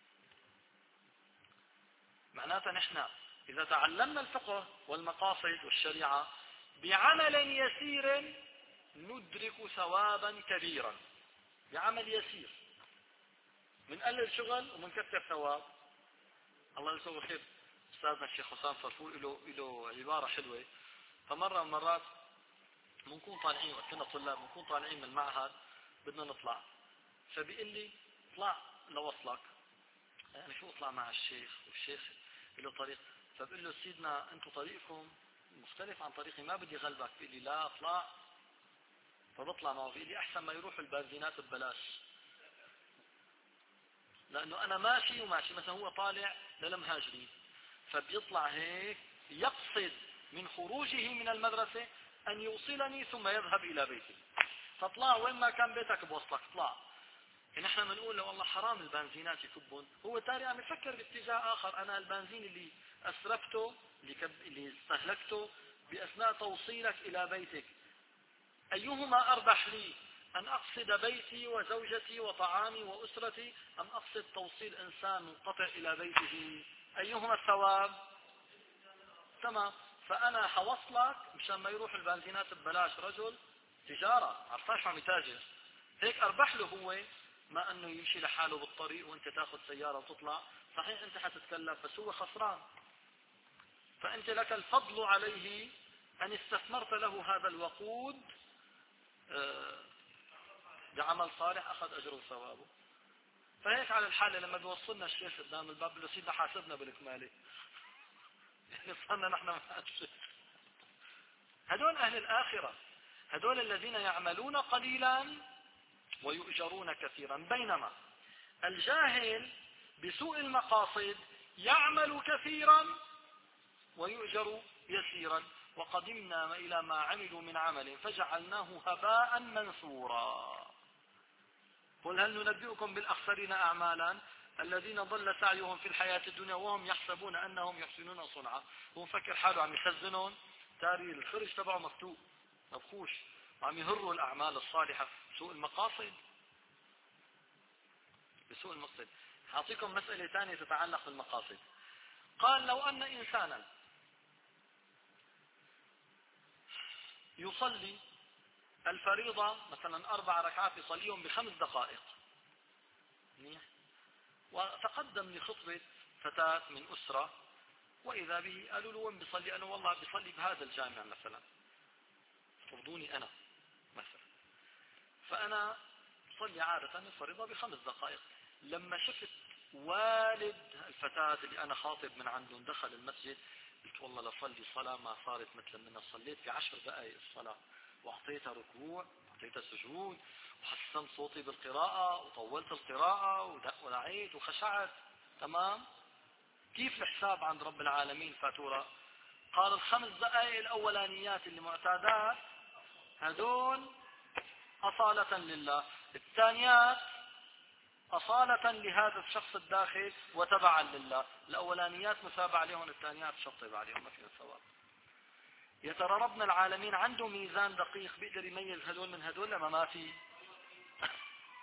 معناتها نحن اذا تعلمنا الفقه والمقاصد والشريعة بعمل يسير ندرك ثوابا كبيرا، بعمل يسير منقلل شغل ومنكثر ثواب. الله يسوي خير استاذنا الشيخ حسام فرفور له له عبارة حلوة. فمرة من مرات بنكون طالعين، كنا طلاب بنكون طالعين من المعهد بدنا نطلع، فبيقول لي اطلع لوصلك، يعني شو اطلع مع الشيخ والشيخ له طريق، فبقول له سيدنا انتم طريقكم مختلف عن طريقي ما بدي غلبك. بيقول لي لا اطلع، فبطلع معه بيقول لي احسن ما يروح البنزينات ببلاش، لانه انا ماشي وماشي مثلا هو طالع للمهاجرين فبيطلع هيك يقصد من خروجه من المدرسة ان يوصلني ثم يذهب الى بيتي، فاطلع وين ما كان بيتك بوصلك اطلع. نحن بنقول له والله حرام البنزينات يكبون، هو تاري عم يفكر باتجاه اخر. انا البنزين اللي اسرفته اللي, كب... اللي استهلكته باثناء توصيلك الى بيتك ايهما اربح لي؟ ان اقصد بيتي وزوجتي وطعامي واسرتي ام اقصد توصيل انسان منقطع الى بيته؟ ايهما الثواب؟ تمام. فانا حوصلك مشان ما يروح البنزينات ببلاش، رجل تجارة عرفان شو عم يتاجر، هيك اربح له هو ما انه يمشي لحاله بالطريق وانت تاخذ سيارة وتطلع. صحيح انت حتتكلف بس هو خسران، فانت لك الفضل عليه ان استثمرت له هذا الوقود بعمل صالح اخذ اجره وثوابه. فهيك على الحالة لما بيوصلنا الشيخ قدام الباب بيقول له سيدنا حاسبنا بالكمالي، يعني صرنا نحن مع الشيخ. هدول اهل الاخرة، هدول الذين يعملون قليلا ويؤجرون كثيرا، بينما الجاهل بسوء المقاصد يعمل كثيرا ويؤجر يسيرا. وقدمنا إلى ما عملوا من عمل فجعلناه هباء منثورا. قل هل ننبئكم بالأخسرين أعمالا الذين ضل سعيهم في الحياة الدنيا وهم يحسبون أنهم يحسنون صنعا. هو مفكر حاله عم يخزنون، تاري الخرج تبعه مفتوح مبخوش، وعم يهروا الأعمال الصالحة بسوء المقاصد. بسوء المقصد. أعطيكم مسألة ثانية تتعلق بالمقاصد. قال لو أن إنسانا يصلي الفريضة مثلا أربع ركعات يصليهم بخمس دقائق، وتقدم لخطبة فتاة من أسرة وإذا به قالوا له وين بيصلي؟ أنا والله بيصلي بهذا الجامع مثلا، فرضوني أنا مثلا، فأنا بصلي عادة الفريضة بخمس دقائق. لما شفت والد الفتاة اللي أنا خاطب من عندهم دخل المسجد قلت والله لصلي صلاة ما صارت مثل من صليت في عشر دقائق الصلاة، وأعطيتها ركوع وأعطيتها سجود وحسنت صوتي بالقراءة وطولت القراءة ودعيت وخشعت. تمام. كيف الحساب عند رب العالمين فاتورة؟ قال الخمس دقائق الأولانيات اللي معتادات هدول أصالة لله، الثانيات أصالة لهذا الشخص الداخل وتبعا لله. الأولانيات مثاب عليهم، الثانيات شطب عليهم، ما فيها ثواب. يا ترى ربنا العالمين عنده ميزان دقيق بيقدر يميز هدول من هدول لما ما في؟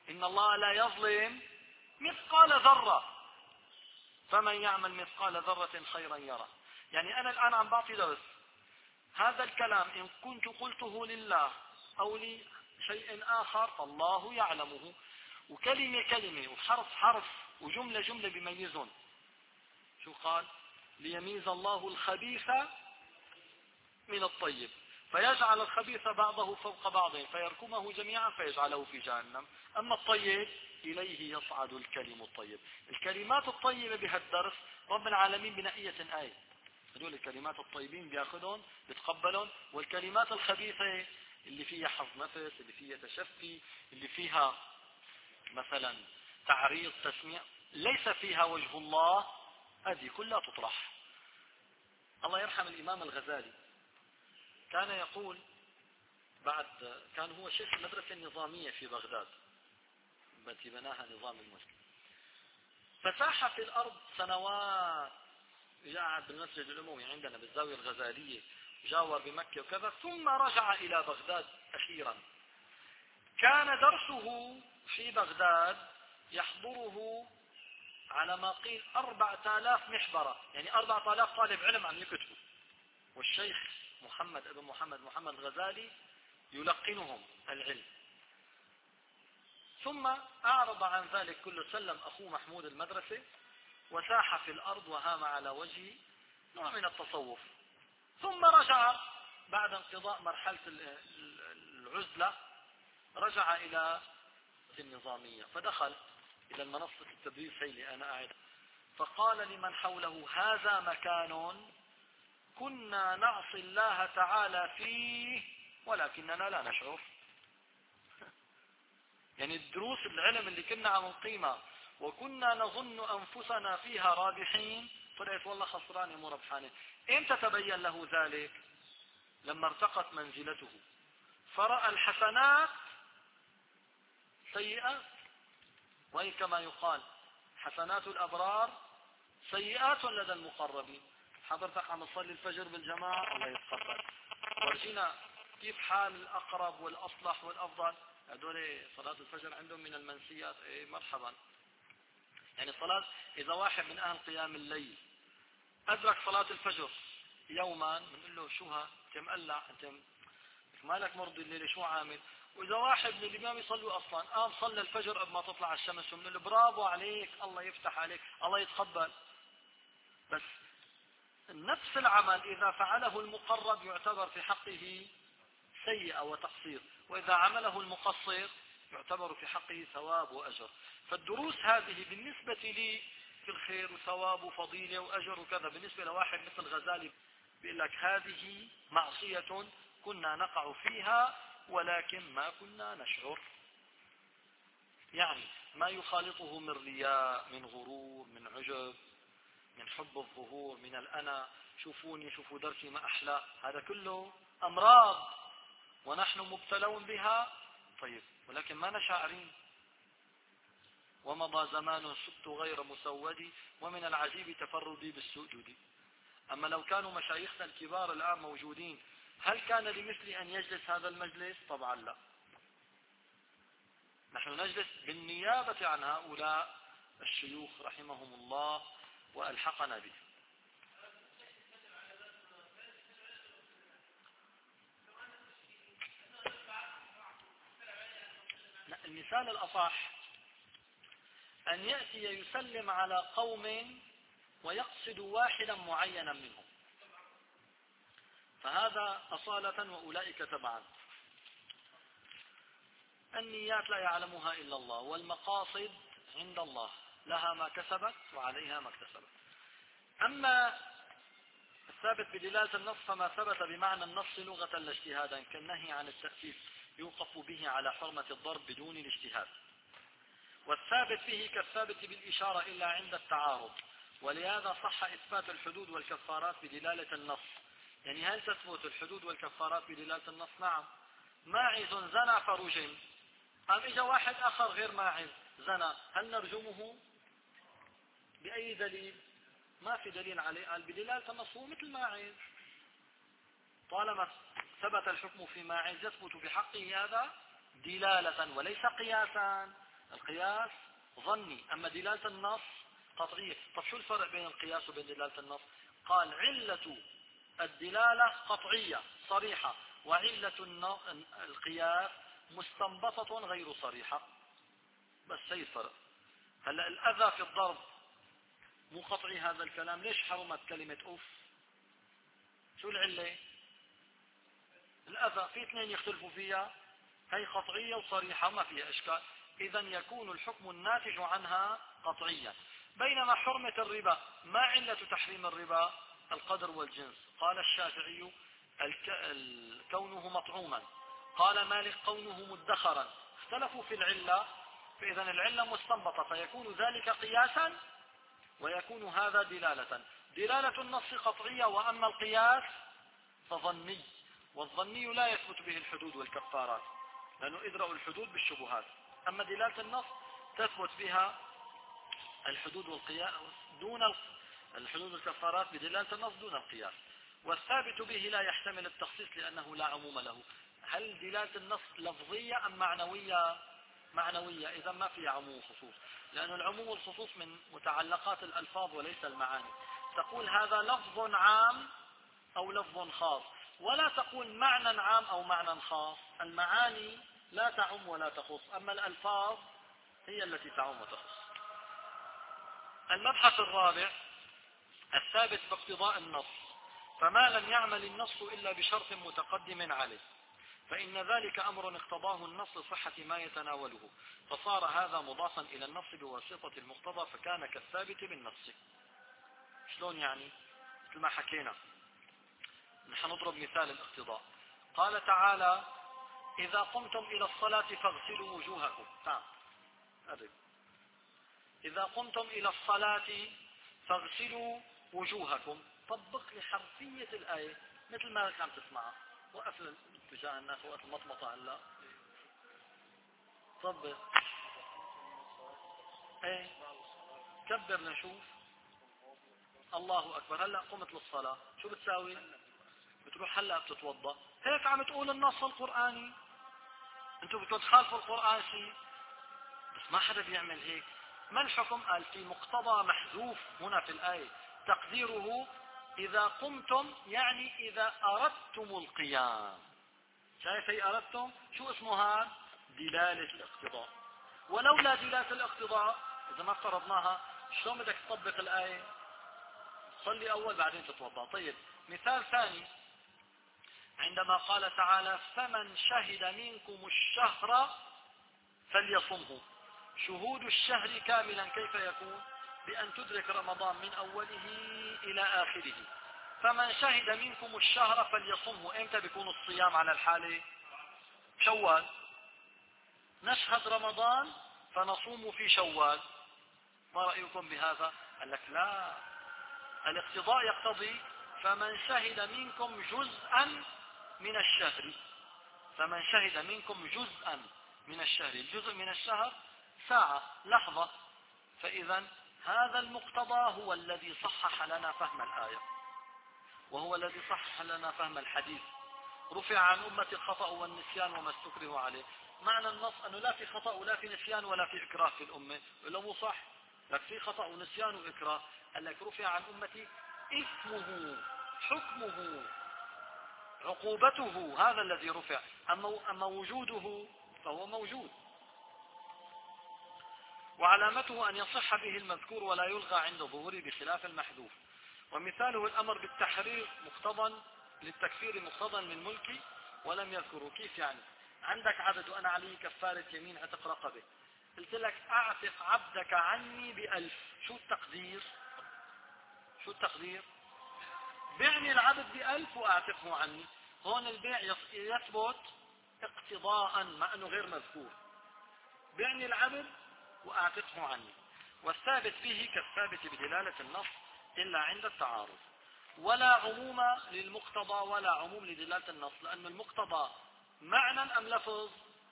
إن الله لا يظلم مثقال ذرة، فمن يعمل مثقال ذرة خيرا يره. يعني أنا الآن عم بعطي درس، هذا الكلام إن كنت قلته لله أو لشيء آخر فالله يعلمه، وكلمة كلمة وحرف حرف وجملة جملة بيميزون. شو قال؟ ليميز الله الخبيث من الطيب فيجعل الخبيث بعضه فوق بعض فيركمه جميعا فيجعله في جهنم. أما الطيب إليه يصعد الكلم الطيب. الكلمات الطيبة بهالدرس رب العالمين بنقية آية، هذول الكلمات الطيبين بياخذون بتقبلون، والكلمات الخبيثة اللي فيها حظ نفس، اللي فيها تشفي، اللي فيها مثلا تعريض تسميع، ليس فيها وجه الله، هذه كلها تطرح. الله يرحم الإمام الغزالي كان يقول بعد، كان هو شيخ المدرسة النظامية في بغداد التي بناها نظام المسلم، فساح في الأرض سنوات، قاعد بالمسجد الأموي عندنا بالزاوية الغزالية، جاور بمكة وكذا، ثم رجع إلى بغداد أخيرا. كان درسه في بغداد يحضره على ما قيل أربعة آلاف محبرة، يعني أربعة آلاف طالب علم عم يكتبوا، والشيخ محمد ابن محمد محمد الغزالي يلقنهم العلم. ثم أعرض عن ذلك كله، سلم أخوه محمود المدرسة وساح في الأرض وهام على وجهه، نوع من التصوف. ثم رجع بعد انقضاء مرحلة العزلة، رجع إلى النظامية، فدخل إلى المنصة التدريس هي اللي أنا قاعد، فقال لمن حوله هذا مكان كنا نعصي الله تعالى فيه ولكننا لا نشعر. يعني الدروس العلم اللي كنا عم نقيمها وكنا نظن أنفسنا فيها رابحين، طلعت والله خسرانة مو ربحانة. امتى تبين له ذلك؟ لما ارتقت منزلته فرأى الحسنات سيئات، وهي كما يقال حسنات الأبرار سيئات لدى المقربين. حضرتك عم تصلي الفجر بالجماعة الله يتقبل، ورجينا كيف حال الأقرب والأصلح والأفضل، هذول صلاة الفجر عندهم من المنسيات، ايه مرحبا. يعني الصلاة إذا واحد من أهل قيام الليل أدرك صلاة الفجر يوما بنقول له شو ها أنت مقلع، أنت مالك مرضي الليلة شو عامل؟ وإذا واحد من اللي ما بيصلوا أصلا قام صلى الفجر قبل ما تطلع الشمس بنقول له برافو عليك، الله يفتح عليك، الله يتقبل. بس نفس العمل إذا فعله المقرب يعتبر في حقه سيئة وتقصير، وإذا عمله المقصر يعتبر في حقه ثواب وأجر. فالدروس هذه بالنسبة لي في الخير وثواب وفضيلة وأجر وكذا، بالنسبة لواحد مثل غزالي بيقول لك هذه معصية كنا نقع فيها ولكن ما كنا نشعر. يعني ما يخالطه من رياء، من غرور، من عجب، من حب الظهور، من الأنا، شوفوني شوفوا درسي ما أحلى، هذا كله أمراض ونحن مبتلون بها. طيب ولكن ما نشاعرين. ومضى زمان سبت غير مسودي ومن العجيب تفردي بالسؤدد. أما لو كانوا مشايخنا الكبار الآن موجودين هل كان لمثلي أن يجلس هذا المجلس؟ طبعا لا. نحن نجلس بالنيابة عن هؤلاء الشيوخ رحمهم الله وألحقنا به. المثال الأصح أن يأتي يسلم على قوم ويقصد واحدا معينا منهم، فهذا أصالة وأولئك تبعا. النيات لا يعلمها إلا الله، والمقاصد عند الله، لها ما كسبت وعليها ما اكتسبت. أما الثابت بدلالة النص فما ثبت بمعنى النص لغة لا اجتهادا، كالنهي عن التأسيس يوقف به على حرمة الضرب بدون الاجتهاد، والثابت فيه كالثابت بالإشارة إلا عند التعارض، ولهذا صح إثبات الحدود والكفارات بدلالة النص. يعني هل تثبت الحدود والكفارات بدلالة النص؟ نعم. ماعز زنى فرجم، قام إجا واحد آخر غير ماعز زنى، هل نرجمه؟ بأي دليل؟ ما في دليل عليه، قال بدلالة النص هو مثل ماعز. طالما ثبت الحكم في ماعز يثبت في حقه هذا دلالة وليس قياسا. القياس ظني، أما دلالة النص قطعية. طب شو الفرق بين القياس وبين دلالة النص؟ قال علة الدلالة قطعية صريحة، وعلة القياس مستنبطة غير صريحة. بس هي الفرق. هلا الأذى في الضرب مو قطعي هذا الكلام، ليش حرمت كلمة أوف؟ شو العلة؟ الأذى في اثنين يختلفوا فيها، هي قطعية وصريحة ما فيها إشكال، إذا يكون الحكم الناتج عنها قطعيا. بينما حرمة الربا، ما علة تحريم الربا؟ القدر والجنس. قال الشافعي كونه مطعوما، قال مالك كونه مدخرا، اختلفوا في العلة، فإذا العلة مستنبطة، فيكون ذلك قياسا ويكون هذا دلالة. دلالة النص قطعية، وأما القياس فظني، والظني لا يثبت به الحدود والكفارات، لأنه إدرأوا الحدود بالشبهات. أما دلالة النص تثبت بها الحدود والقياس دون الحدود والكفارات بدلالة النص دون القياس. والثابت به لا يحتمل التخصيص لأنه لا عموم له. هل دلالة النص لفظية أم معنوية؟ معنوية، إذا ما فيها عموم خصوص، لأن العموم والخصوص من متعلقات الألفاظ وليس المعاني. تقول هذا لفظ عام أو لفظ خاص، ولا تقول معنى عام أو معنى خاص. المعاني لا تعم ولا تخص، أما الألفاظ هي التي تعم وتخص. المبحث الرابع الثابت باقتضاء النص، فما لم يعمل النص إلا بشرط متقدم عليه، فإن ذلك أمر اقتضاه النص لصحة ما يتناوله، فصار هذا مضافا إلى النص بواسطة المقتضى، فكان كالثابت بالنص. شلون يعني؟ مثل ما حكينا، نحن نضرب مثال الاقتضاء. قال تعالى إذا قمتم إلى الصلاة فاغسلوا وجوهكم. تعال أدري. إذا قمتم إلى الصلاة فاغسلوا وجوهكم، طبق لي حرفية الآية مثل ما عم تسمعها. وقف اتجاه الناس، وقف المطمطة هلا. طبق. ايه كبر لنشوف. الله أكبر. هلا قمت للصلاة، شو بتساوي؟ بتروح هلا بتتوضا. هيك عم تقول النص القرآني. انتوا بدكم تخالفوا القرآن شيء، بس ما حدا بيعمل هيك. ما الحكم؟ قال في مقتضى محذوف هنا في الآية، تقديره إذا قمتم، يعني إذا أردتم القيام. شايف هي أردتم؟ شو اسمها؟ دلالة الاقتضاء. ولولا دلالة الاقتضاء إذا ما افترضناها، شلون بدك تطبق الآية؟ صلي أول بعدين تتوضا. طيب مثال ثاني، عندما قال تعالى فمن شهد منكم الشهر فليصمه. شهود الشهر كاملا كيف يكون؟ بأن تدرك رمضان من أوله إلى آخره. فمن شهد منكم الشهر فليصمه. إمتى بيكون الصيام على الحالة؟ شوال. نشهد رمضان فنصوم في شوال. ما رأيكم بهذا؟ قال لك لا، الاقتضاء يقتضي فمن شهد منكم جزءا من الشهر. فمن شهد منكم جزءا من الشهر، الجزء من الشهر ساعة، لحظة. فإذا هذا المقتضى هو الذي صحح لنا فهم الآية، وهو الذي صحح لنا فهم الحديث. رفع عن أمة الخطأ والنسيان وما استكره عليه. معنى النص أنه لا في خطأ ولا في نسيان ولا في إكراه في الأمة، ولا مو صح؟ لك في خطأ ونسيان وإكراه. قال لك رفع عن أمتي إثمه، حكمه، عقوبته، هذا الذي رفع. أما, أما وجوده فهو موجود. وعلامته أن يصح به المذكور ولا يلغى عند ظهوره بخلاف المحذوف. ومثاله الأمر بالتحرير مقتضى للتكفير مقتضى من ملكي ولم يذكره. كيف يعني؟ عندك عبد وأنا عليه كفارة يمين عتق رقبة، قلت لك أعتق عبدك عني بألف، شو التقدير؟ شو التقدير؟ بعني العبد بألف وأعتقه عني. هون البيع يثبت اقتضاء مع أنه غير مذكور. بعني العبد وأعتقه عني. والثابت فيه كالثابت بدلالة النص إلا عند التعارض. ولا عموم للمقتضى ولا عموم لدلالة النص، لأن المقتضى معنى أم لفظ؟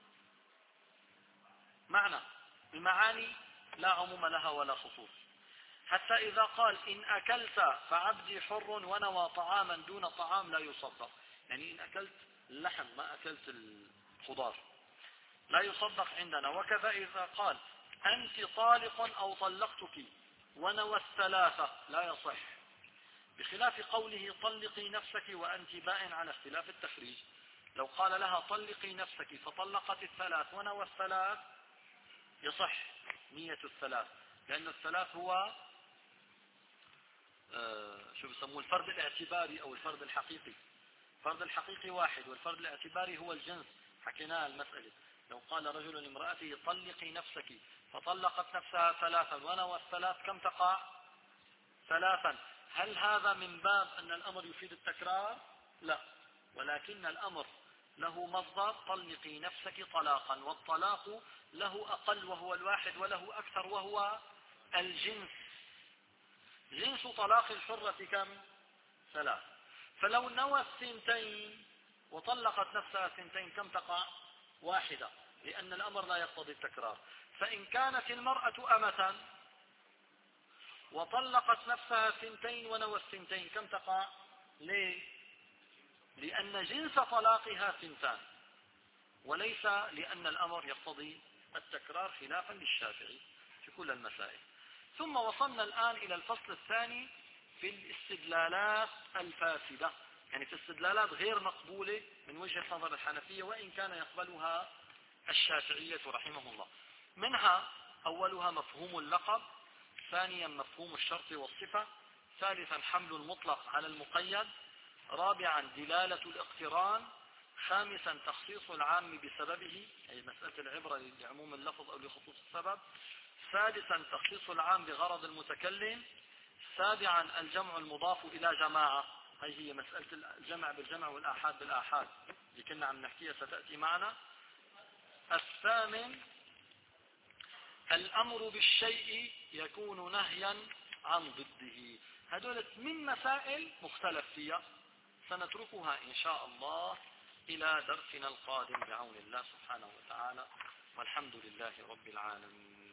معنى. المعاني لا عموم لها ولا خصوص. حتى إذا قال إن أكلت فعبدي حر ونوى طعاما دون طعام لا يصدق، يعني إن أكلت اللحم ما أكلت الخضار. لا يصدق عندنا. وكذا إذا قال أنت طالق أو طلقتك ونوى الثلاثة لا يصح، بخلاف قوله طلقي نفسك وأنت باء على اختلاف التخريج. لو قال لها طلقي نفسك فطلقت الثلاث ونوى الثلاث يصح نية الثلاث، لأن الثلاث هو آه شو بيسموه الفرد الاعتباري أو الفرد الحقيقي. الفرد الحقيقي واحد والفرد الاعتباري هو الجنس، حكيناها المسألة. لو قال رجل لامرأته طلقي نفسك فطلقت نفسها ثلاثا ونوى الثلاث كم تقع؟ ثلاثا. هل هذا من باب أن الأمر يفيد التكرار؟ لا، ولكن الأمر له مصدر طلقي نفسك طلاقا، والطلاق له أقل وهو الواحد وله أكثر وهو الجنس. جنس طلاق الحرة كم؟ ثلاث. فلو نوى الثنتين وطلقت نفسها الثنتين كم تقع؟ واحدة، لأن الأمر لا يقتضي التكرار. فإن كانت المرأة أمة وطلقت نفسها ثنتين ونوى الثنتين كم تقع؟ ليه؟ لأن جنس طلاقها ثنتان، وليس لأن الأمر يقتضي التكرار خلافا للشافعي في كل المسائل. ثم وصلنا الآن إلى الفصل الثاني في الاستدلالات الفاسدة، يعني في استدلالات غير مقبولة من وجهة نظر الحنفية وإن كان يقبلها الشافعية رحمه الله. منها أولها مفهوم اللقب، ثانيا مفهوم الشرط والصفة، ثالثا حمل المطلق على المقيد، رابعا دلالة الاقتران، خامسا تخصيص العام بسببه أي مسألة العبرة لعموم اللفظ أو لخصوص السبب، سادسا تخصيص العام بغرض المتكلم، سابعا الجمع المضاف إلى جماعة، هي هي مسألة الجمع بالجمع والآحاد بالآحاد اللي كنا عم نحكيها ستأتي معنا، الثامن الأمر بالشيء يكون نهيا عن ضده. هذول ثمان مسائل مختلف فيها، سنتركها إن شاء الله إلى درسنا القادم بعون الله سبحانه وتعالى، والحمد لله رب العالمين.